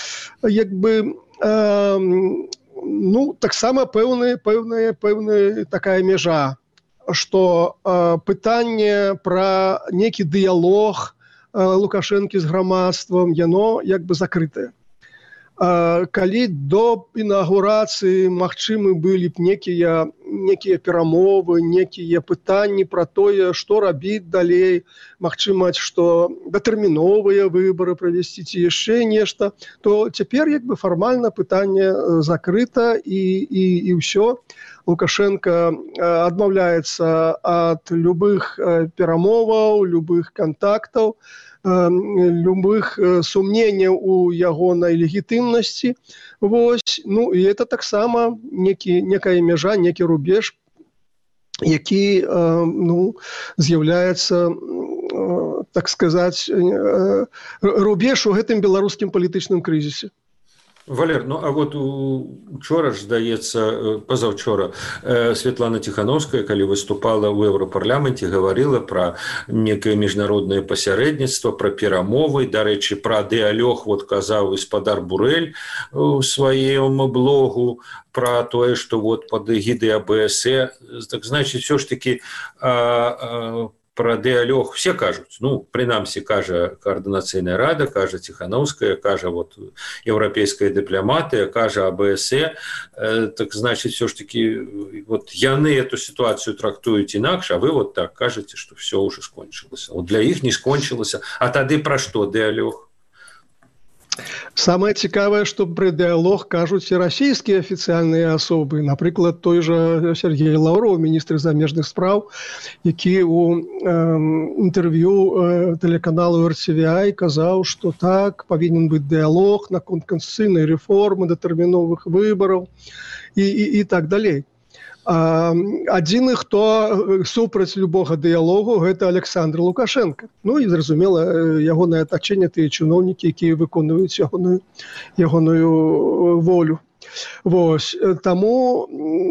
S17: таксама пэўная такая мяжа, што пытанне пра нейкі дыялог Лукашэнкі з грамадствам, яно закрытае. Калі до інаўгурацыі магчымы былі б некія перамовы, некія пытанні пра тое, што рабіць далей, магчыма, што датэрміновыя выбары правесці ці яшчэ нешта, то цяпер фармальна пытанне закрыта і ўсё. Лукашенко адмаўляецца ад любых перамоваў, любых контактаў, любых сумненняў у ягонай легітымнасці. І это таксама некая мяжа, некі рубеж, які з'яўляецца, так сказаць, рубеж у гэтым беларускім палітычным крызісе.
S16: Валер, ну а вот учора ж, здаецца, пазаўчора Светлана Тихановская, калі выступала ў Еўрапарламенце, гаварыла пра некае міжнароднае пасярэдніцтва, пра перамовы. Дарэчы, пра дыялог вот казаў гаспадар Бурэль у сваім блогу, пра тое, што вот пад эгідай АБС. Так значит, все ж таки пра дыялог все кажуць, ну, прынамсі, кажа Координацыйная рада, кажа Тихановская, кажа вот еўрапейская дыпламатыя, кажа АБС, так значит, все ж таки вот яны эту ситуацию трактуюць інакш, а вы вот так кажаце, что все уже скончылася. Вот для іх не скончылася. А тады пра што дыялог?
S17: Самае цікавае, што пры дыялог кажуць і расійскія афіцыяльныя асобы. Напрыклад, той жа Сергей Лаўров, міністр замежных спраў, які ў інтэрв'ю тэлеканалу RTVI казаў, што так, павінен быць дыялог наконт канстытуцыйнай рэформы, датэрміновых выбараў і так далей. Адзіны, хто супраць любога дыялогу, гэта Александр Лукашенко. Ну і, зразумела, ягонае атачэнне, тыя чыноўнікі, якія выконваюць ягоную волю. Вось. Таму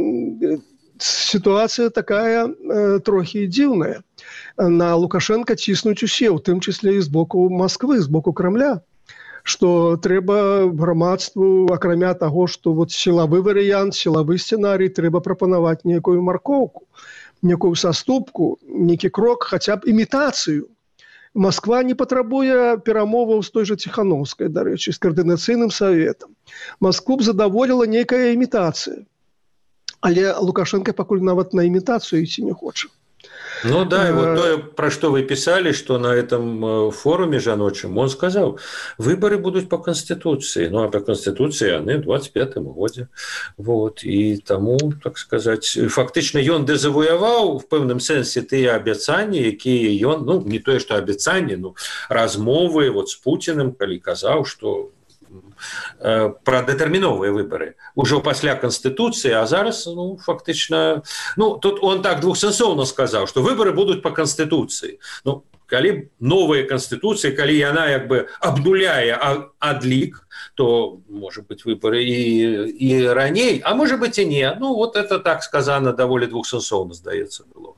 S17: сітуацыя такая трохі дзіўная. На Лукашенка ціснуць усе, у тым числе і з боку Масквы, з боку Крамля, што трэба грамадству, акрамя таго, што вот сілавы варыянт, сілавы сцэнарый, трэба прапанаваць некую маркоўку, некую саступку, некі крок, хаця б імітацыю. Масква не патрабуе перамоваў з той жа Тихановскай, дарэчы, з Координацыйным саветам. Маскву б задаволіла нейкая імітацыя. Але Лукашенко пакуль нават на імітацыю ісці не хоча.
S16: Ну да, и вот то, про что вы писали, что на этом форуме жаночем, он сказал, выборы будут по Конституции. Ну, а по Конституции они в 25-м году. Вот. И тому, так сказать, фактично, он дезавоевал в певном сенсе те обещания, какие он, ну, не то, что обещания, но размовы вот с Путиным, коли казал, что про дэтэрміновыя выборы ўжо пасля Конституции, а зараз, ну, фактично, ну, тут он так двухсэнсоўна сказал, что выборы будут по Конституции. Ну, калі новая Конституция, калі яна як бы обнуляе адлік, то, может быть, выборы и раней, а может быть и не. Ну, вот это так сказано даволі двухсэнсоўна, здаецца, было.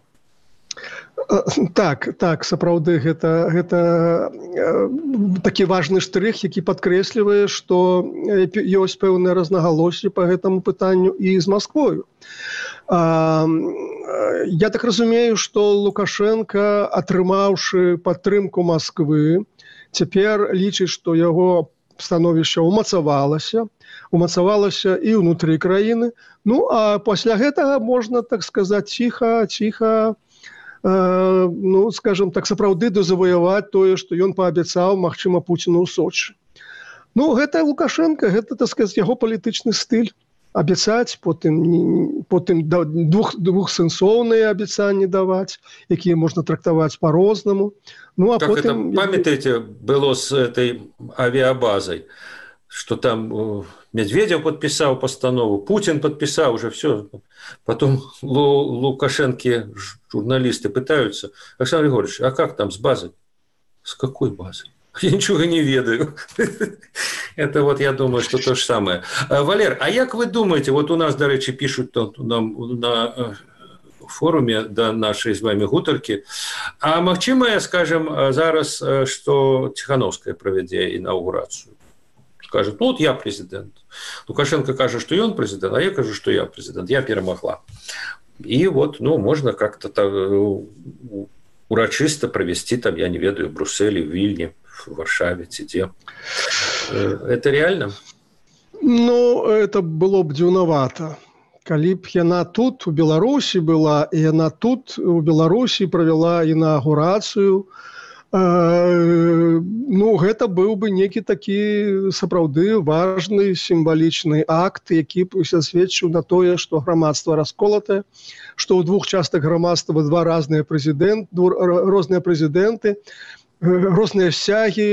S17: Так, сапраўды, гэта такі важны штрых, які падкрэслівае, што ёсць пэўныя рознагалоссі па гэтаму пытанню і з Масквою. Я так разумею, што Лукашенко, атрымаўшы падтрымку Масквы, цяпер лічыць, што яго становішча умацавалася і ўнутры краіны. Ну, а пасля гэтага можна, так сказаць, ціха, ну, скажем так, сапраўды дазаваяваць тое, што ён паабяцаў, магчыма, Пуціну ў Сочы. Ну, гэта Лукашенко, гэта, так сказаць, яго палітычны стыль. Абяцаць, потым двухсэнсоўныя абяцанні даваць, якія можна трактаваць па-рознаму. Ну, а
S16: так потым... это, памятаеце, было с этой авиабазой, что там Медведев подписал постанову, Путин подписал, уже все. Потом Лукашенко, журналисты пытаются: Александр Григорьевич, а как там с базой? С какой базой? Я ничего не ведаю. Это вот, я думаю, что то же самое. Валер, а як вы думаете, вот у нас, до речи, пишут нам на форуме до нашей с вами гутарки, а магчыма, скажем, зараз, что Тихановская проведет инаугурацию? Скажет, ну вот я президент. Лукашенко кажет, что он президент, а я кажу, что я президент. Я перемогла. И вот, ну, можно как-то так урочисто провести там, я не ведаю, в Брюсселе, в Вильне, в Варшаве, где. Это реально?
S17: Ну, это было б дзіўнавата. Калі б яна тут, у Беларусі была, і яна тут, у Беларусі правяла інаугурацыю, ну, гэта быў бы некі такі сапраўды важны сімвалічны акт, які б засведчыў на тое, што грамадства расколатае, што ў двух частках грамадства два розныя прэзідэнты, розныя сцягі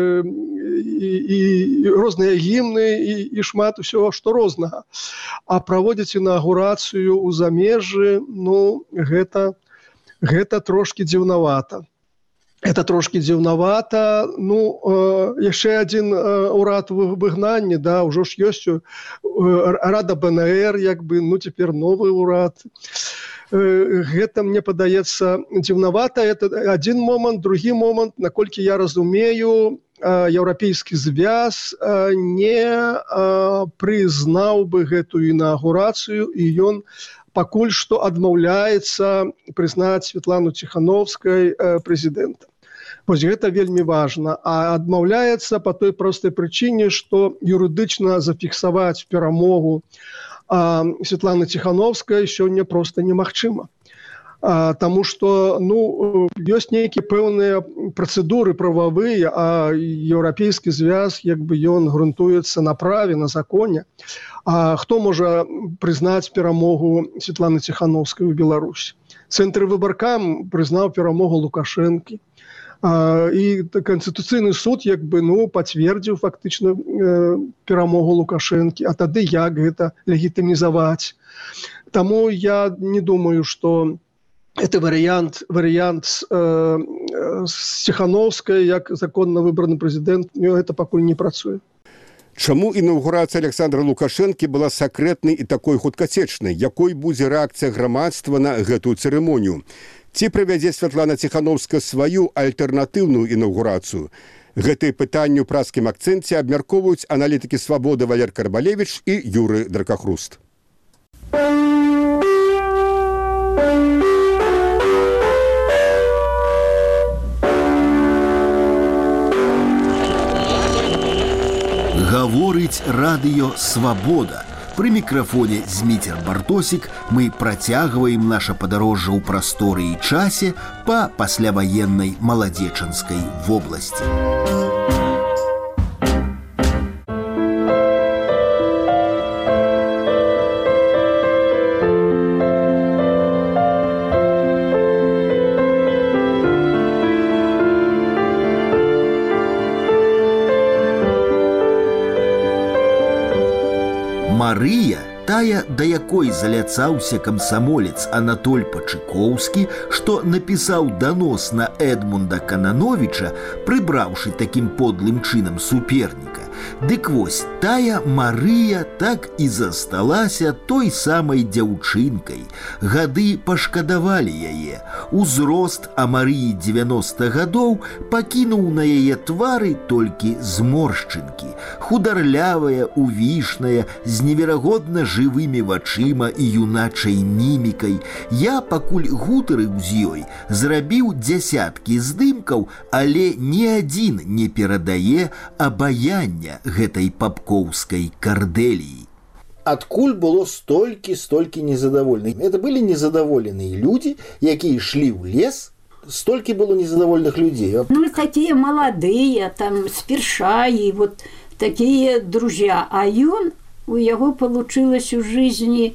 S17: і розныя гімны і шмат усього, што рознага. А праводзіць інаугурацыю ў замежжы, ну, гэта трошкі дзіўнавата. это трошки дзіўнавата. Яшчэ адзін урад выгнання, да, ўжо ж ёсць рада БНР, цяпер новы урад. Гэта, мне падаецца, дзіўнавата. Это адзін момант. Другі момант, наколькі я разумею, Еўрапейскі звяз не прызнаў бы гэтую інаўгурацыю, і ён пакуль што адмаўляецца прызнаць Светлану Ціхановскай прэзідэнтам. Вось гэта вельмі важна. А адмаўляецца па той простай прычыне, што юрыдычна зафіксаваць перамогу Светланы Ціхановскай сёння проста немагчыма. Таму што ёсць нейкія пэўныя працэдуры прававыя, а Еўрапейскі звяз ён грунтуецца на праве, на законе. А хто можа прызнаць перамогу Светланы Ціхановскай у Беларусі? Цэнтр выбаркам прызнаў перамогу Лукашэнкі. І Канстытуцыйны суд пацвердзіў фактычна перамогу Лукашэнкі. А тады як гэта легітымізаваць? Таму я не думаю, што это варыянт з Ціхановскай як законна выбраны прэзідэнт, гэта пакуль не працуе.
S1: Чаму інаўгурацыя Александра Лукашэнкі была сакрэтнай і такой хуткацечнай? Якой будзе рэакцыя грамадства на гэтую цырымонію? Ці правядзе Святлана Ціхановская сваю альтэрнатыўную інаўгурацыю? Гэтыя пытанні ў праскім акцэнце абмяркоўваюць аналітыкі «Свабоды» Валер Карбалевіч і Юры Дракахруст.
S18: Гаворыць радыё «Свабода». Пры мікрафоне Зміцер Бартосік мы працягваем наша падарожжа ў прасторы і часе па пасляваеннай Маладзечанскай вобласці. Марыя, тая, да якой заляцаўся камсамолец Анатоль Пачыкоўскі, што напісаў данос на Эдмунда Канановіча, прыбраўшы такім подлым чынам суперніка. Дык вось, тая Марыя так і засталася той самай дзяўчынкай. Гады пашкадавалі яе. Узрост Марыі 90 гадоў пакінуў на яе твары толькі зморшчынкі. Хударлявая, увішная, з неверагодна жывымі вачыма і юначай мімікай. Я, пакуль гутарыў з ёй, зрабіў дзясяткі здымкаў, але ні адзін не перадае абаяння гэтай папкоўскай кардэліі.
S19: Адкуль было столькі незадавольных? Это были незадоволенные люди, якія ішлі ў лес, столькі было незадовольных людей.
S20: Такие молодые, там, спершаи, вот такие друзья. А у яго получилось в жизни,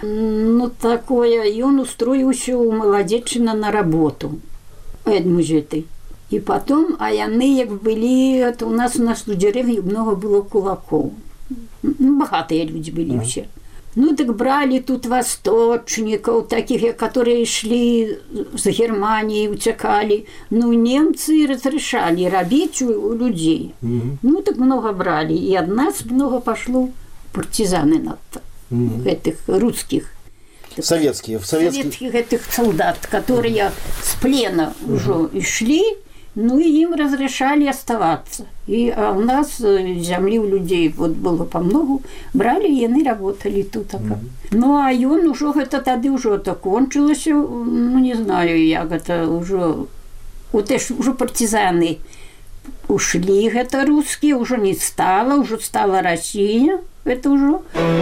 S20: такое, и он устроился у Молодечина на работу. Эдмузеты. И потом, яны, як были, у нас у деревне много было кулаков. Богатые люди были все. Так брали тут восточников, таких, которые шли с Германии, утекали. Немцы разрешали робить у людей. Так много брали. И от нас много пошло партизаны этих русских.
S19: Советских
S20: этих солдат, которые с плена уже шли. И им разрешали оставаться. А у нас земли у людей было помногу, брали, и они работали тут. А он уже это тогда уже кончилось, не знаю, як это уже, уже партизаны ушли, это русские, уже не стало, уже стала Россия, это уже.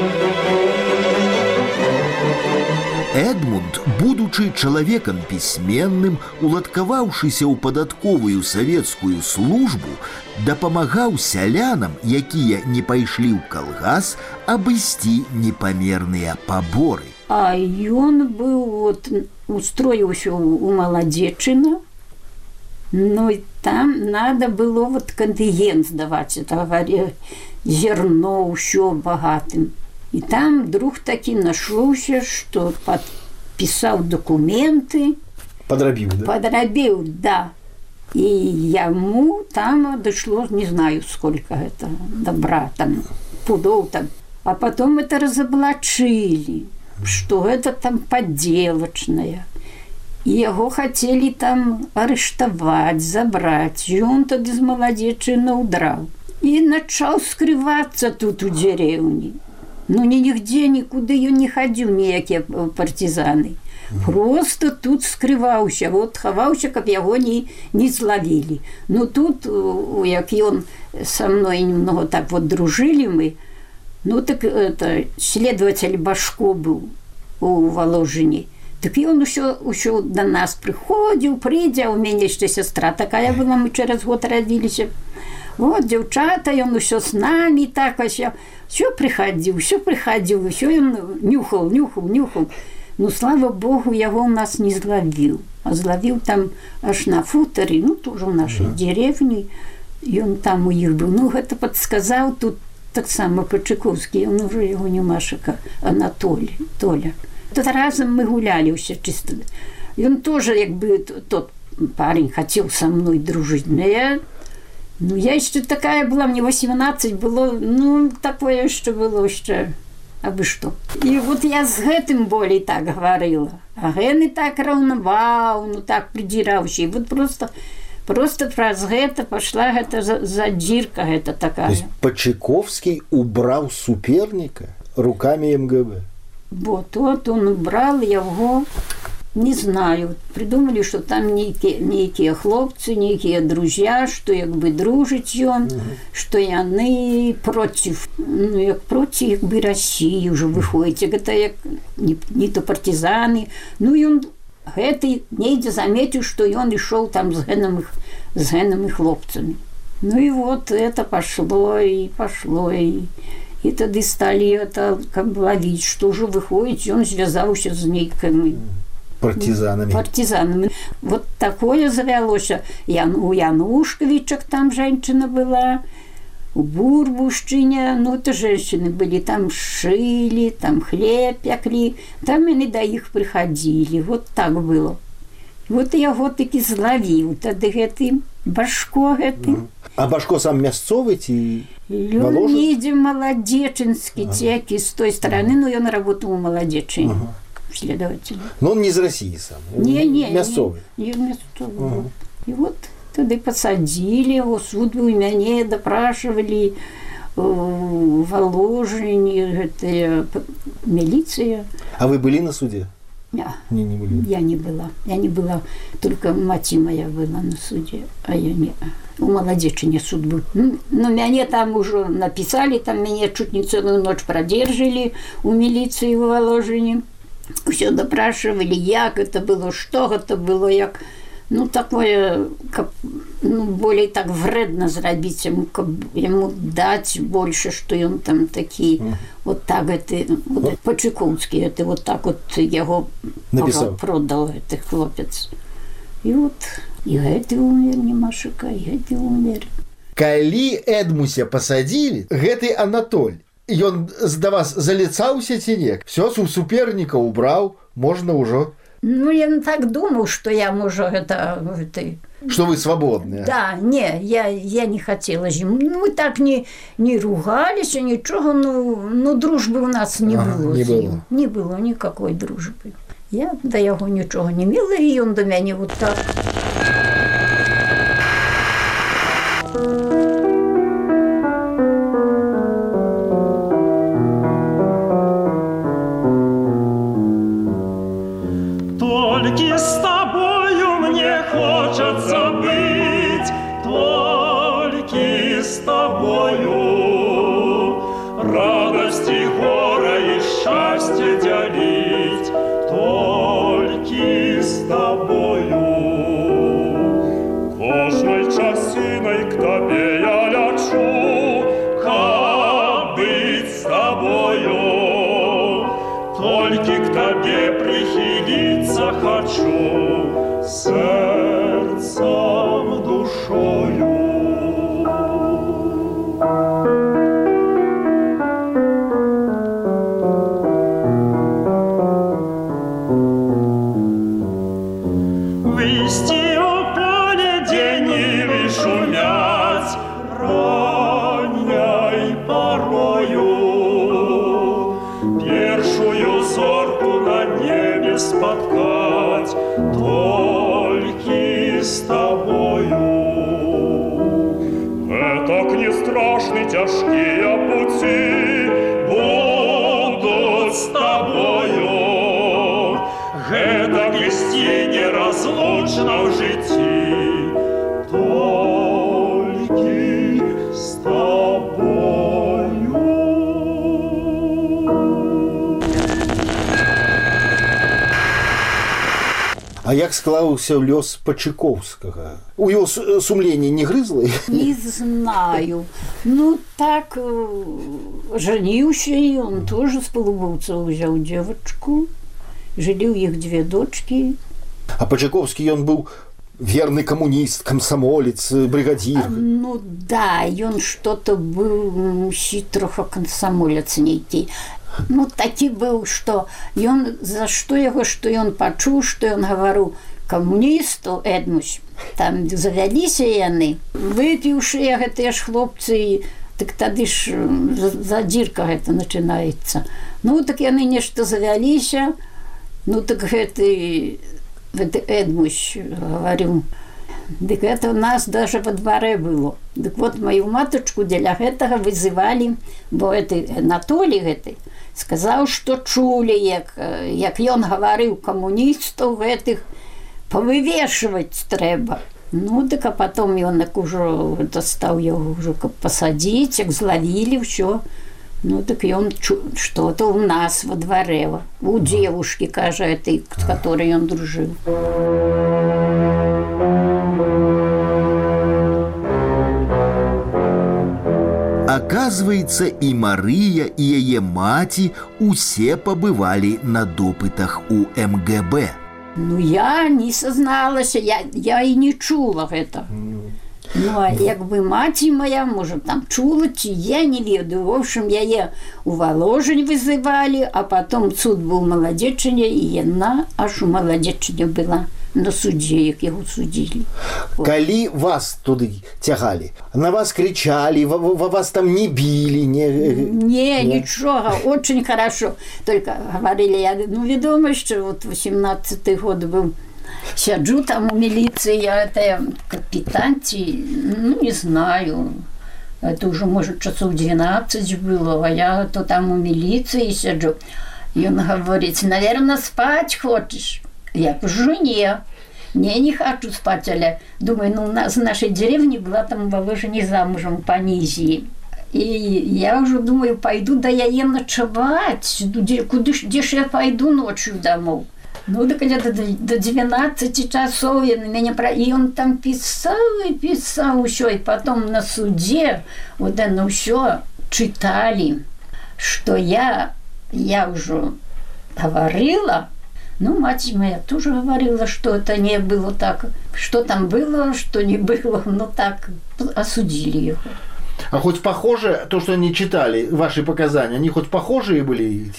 S18: Эдмунд, будучы чалавекам пісьменным, уладкаваўшыся ў падатковую савецкую службу, дапамагаў сялянам, якія не пайшлі ў калгас, абысці непамерныя паборы.
S20: А ён быў, устроіўся ў Маладзечына, и там надо было контынгент сдавать, это зерно, ўсё богатым. И там друг таки нашелся, что подписал документы.
S19: Подробил, да?
S20: Подробил, да. И ему там дошло, не знаю, сколько это добра, там, пудов там. А потом это разоблачили, что это там подделочное. И его хотели там арестовать, забрать. И он тогда из молодечины удрал. И начал скрываться тут у деревни. Ну, нигде, никуда я не ходил, никакие партизаны. Просто тут скрываўся, вот хаваўся, каб яго не зловили. Но тут, як ён со мной немного так вот дружили мы, ну так это следователь Башко был у Воложине. Так ён еще до нас приходил, придя, у меня еще сестра такая была, мы через год родились. Вот, девчата, он еще с нами, так, все приходил, все он нюхал. Ну, слава Богу, его у нас не зловил. А зловил там аж на футоре, ну, тоже в нашей деревне. И он там у них был. Ну, это подсказал тут так само Почаковский, он уже его не Машика, Анатолий, Толя. Тут разом мы гуляли все чисто. И он тоже, как бы, тот парень хотел со мной дружить. Но я еще такая была, мне 18 было, ну, такое еще было еще... Абы что. И вот я с гэтым болей так говорила. А ген и так раўнаваў, ну так придираўся. И вот просто праз гэта пошла гэта задзірка гэта такая.
S19: То есть Почаковский убрал суперника руками МГБ? Вот он убрал его, не знаю, придумали, что там некие хлопцы, некие друзья, что як бы дружить он, что яны против, ну як против як бы России уже выходите, это як не то партизаны, ну и он гэты недзе заметил, что он и шел там с генными хлопцами. Ну и вот это пошло, и тогда стали это как бы ловить, что уже выходите, он связался с нейкими партизанами. Вот такое завелось. У Янушковичек там женщина была, у Бурбушчине, ну это женщины были, там шили, там хлеб пекли, там они до их приходили. Вот так было. Вот я его таки зловил, тогда гэты Башко гэты. А Башко сам мясцовый ці
S20: Леонид Молодеченский, теки с той стороны, но он работал у Молодечине. Следователь.
S19: Но он не из России сам. Мясцовый.
S20: Не мясцовый. И вот тогда посадили его, суд у меня допрашивали, Воложине, это милиция.
S19: А вы были на суде?
S20: Не были. Я не была. Только мать моя была на суде, а я не. У Молодечине суд был. Но меня там уже написали, там меня чуть не целую ночь продержали у милиции в Воложине. Все допрашивали, як это было, что это было, як, ну, такое, как, ну, более так вредно зробить ему дать больше, что он там такие, вот так это, вот, Почаковский, это вот так вот его продал, этот хлопец. И вот, и гэты умер, не Машика, и гэты умер.
S19: Калі Эдмуся посадили, гэты Анатоль, ён да вас залицаўся ці не? Все, суперника убрал, можно уже.
S20: Ну, я так думал, что я, может, это...
S19: Что вы свободны.
S20: Да, не, я не хотела же. Мы так не ругались, ничего, ну, дружбы у нас не было. Не было никакой дружбы. Я до его ничего не мела, и он до меня вот так...
S21: Только с тобою мне хочется быть, только с тобою радости, горе и счастье делить, только с тобою. Кожной часиной к тебе я лечу, как быть с тобою, только к тебе прихилиться хочу сердцем, душою. Вести у поле день вторую. Первую зорку на небе споткать только с тобою. Это не страшны тяжкие пути будут с тобою. Это вести неразлучно в житті, только с тобою.
S18: А як склаўся лёс Пачыкоўскага? У его сумлении не грызло?
S19: Не знаю. Ну, так, женился, и он тоже с полубовца взял девочку. Жили у них 2 дочки.
S18: А Пачыкоўскі он был верный коммунист, комсомолец, бригадир.
S19: Ну да, и он что-то был трохи комсомолец некий. Ну, таки был, что и он, за что его, что и он почул, что он говорил коммунисту Эдмусь. Там завялись яны, выпившие гэтыя ж хлопцы, так тады ж задзірка гэта начинается. Ну, так яны нешта завяліся. Ну, так гэты Эдмусь говорил, дык это у нас даже во дворе было. Так вот, мою маточку для гэтага вызывали, бо это Анатолий гэты сказал, что чули, як ён говорил коммунистов гэтых, повывешивать треба. Ну, так а потом ён уже достал его уже посадить, як зловили, все. Ну, так и он что-то у нас во дворе, у девушки, кажется, этой, с которой он дружил.
S18: Оказывается, и Мария, и ее мати усе побывали на допытах у МГБ.
S19: Ну, я не созналась, я и не чула это. Ну, а як бы маці моя, может, там чула, ці я не ведаю. В общем, яе у Воложень вызывали, а потом суд был Молодечине, и яна аж у Молодечине была на суде, як его судили.
S18: Коли вас туды тягали, на вас кричали, вас там не били?
S19: Не, ничего, очень хорошо. Только говорили, я, ну, ведомо, что вот 18-й год был. Сяджу там у милиции, я это капитанти, ну, не знаю, это уже, может, часов 12 было, а я то там у милиции сяджу. И он говорит, наверное, спать хочешь? Я говорю, не хочу спать, але думаю, ну, у нас в нашей деревне была там Воложень замужем по Низии. И я уже думаю, пойду да я ночевать, где ж я пойду ночью домой? Ну, так где-то до 12 часов я на меня и он там писал и писал еще, и потом на суде вот это все читали, что я уже говорила, ну, мать моя тоже говорила, что это не было так, что там было, что не было, но так осудили его.
S18: А хоть похоже, то, что они читали, ваши показания, они хоть похожие были,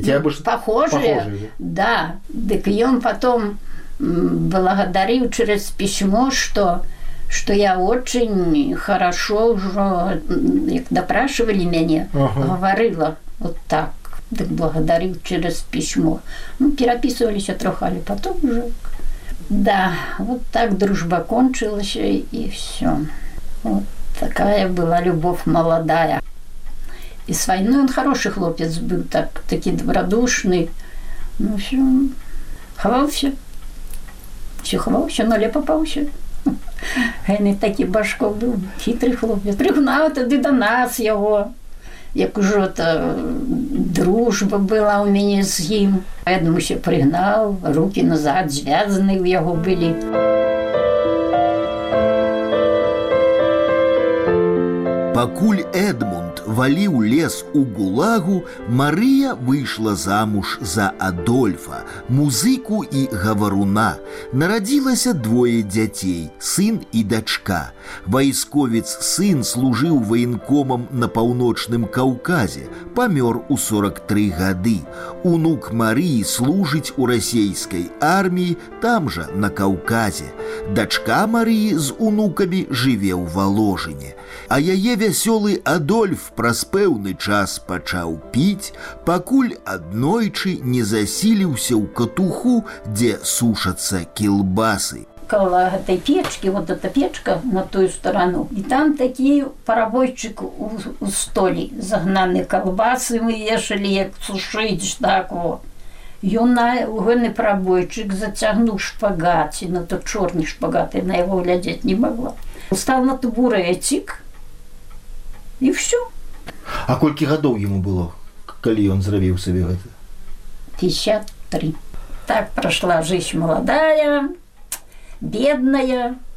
S19: Похожие, да. Так и он потом благодарил через письмо, что я очень хорошо уже, как допрашивали меня, говорила вот так. Так благодарил через письмо. Ну, переписывались, отрухали потом уже. Да, вот так дружба кончилась, и все. Вот. Такая была любовь молодая. И с войной он хороший хлопец был, такой добродушный. Ну, все, ховался. Все ховался, но лепо попался. Він такий башко був, хитрий хлопець. Пригнав тоді до нас його. Як уже дружба була у мене з ним. Я думаю, що пригнав, руки назад зв'язані у його були.
S18: Пакуль Эдмунд валіў лес у ГУЛАГу, Марыя выйшла замуж за Адольфа, музыку і гаваруна. Нарадзілася 2 дзяцей, сын і дачка. Вайсковец сын служыў ваенкомам на Паўночным Каўказе, памёр у 43 гады. Унук Марыі служыць у расійскай арміі, там жа, на Каўказе. Дачка Марыі з унукамі жыве ў Воложыне. А яе вясёлы Адольф праз пэўны час пачаў піць, пакуль аднойчы не засіліўся ў катуху, дзе сушацца кілбасы.
S19: Около этой печки, вот эта печка на ту сторону, и там такие паровойчик у столі загнаны колбасы мы вешали, як сушить, так вот. И он на угольный паровойчик затягнул шпагат, на тот черный шпагат, я на его глядеть не могла. Стал на табуретик, и все.
S18: А колькі гадоў ему было, калі ён зрабіў сабе гэта?
S19: 53. Так прошла жизнь молодая, бедная,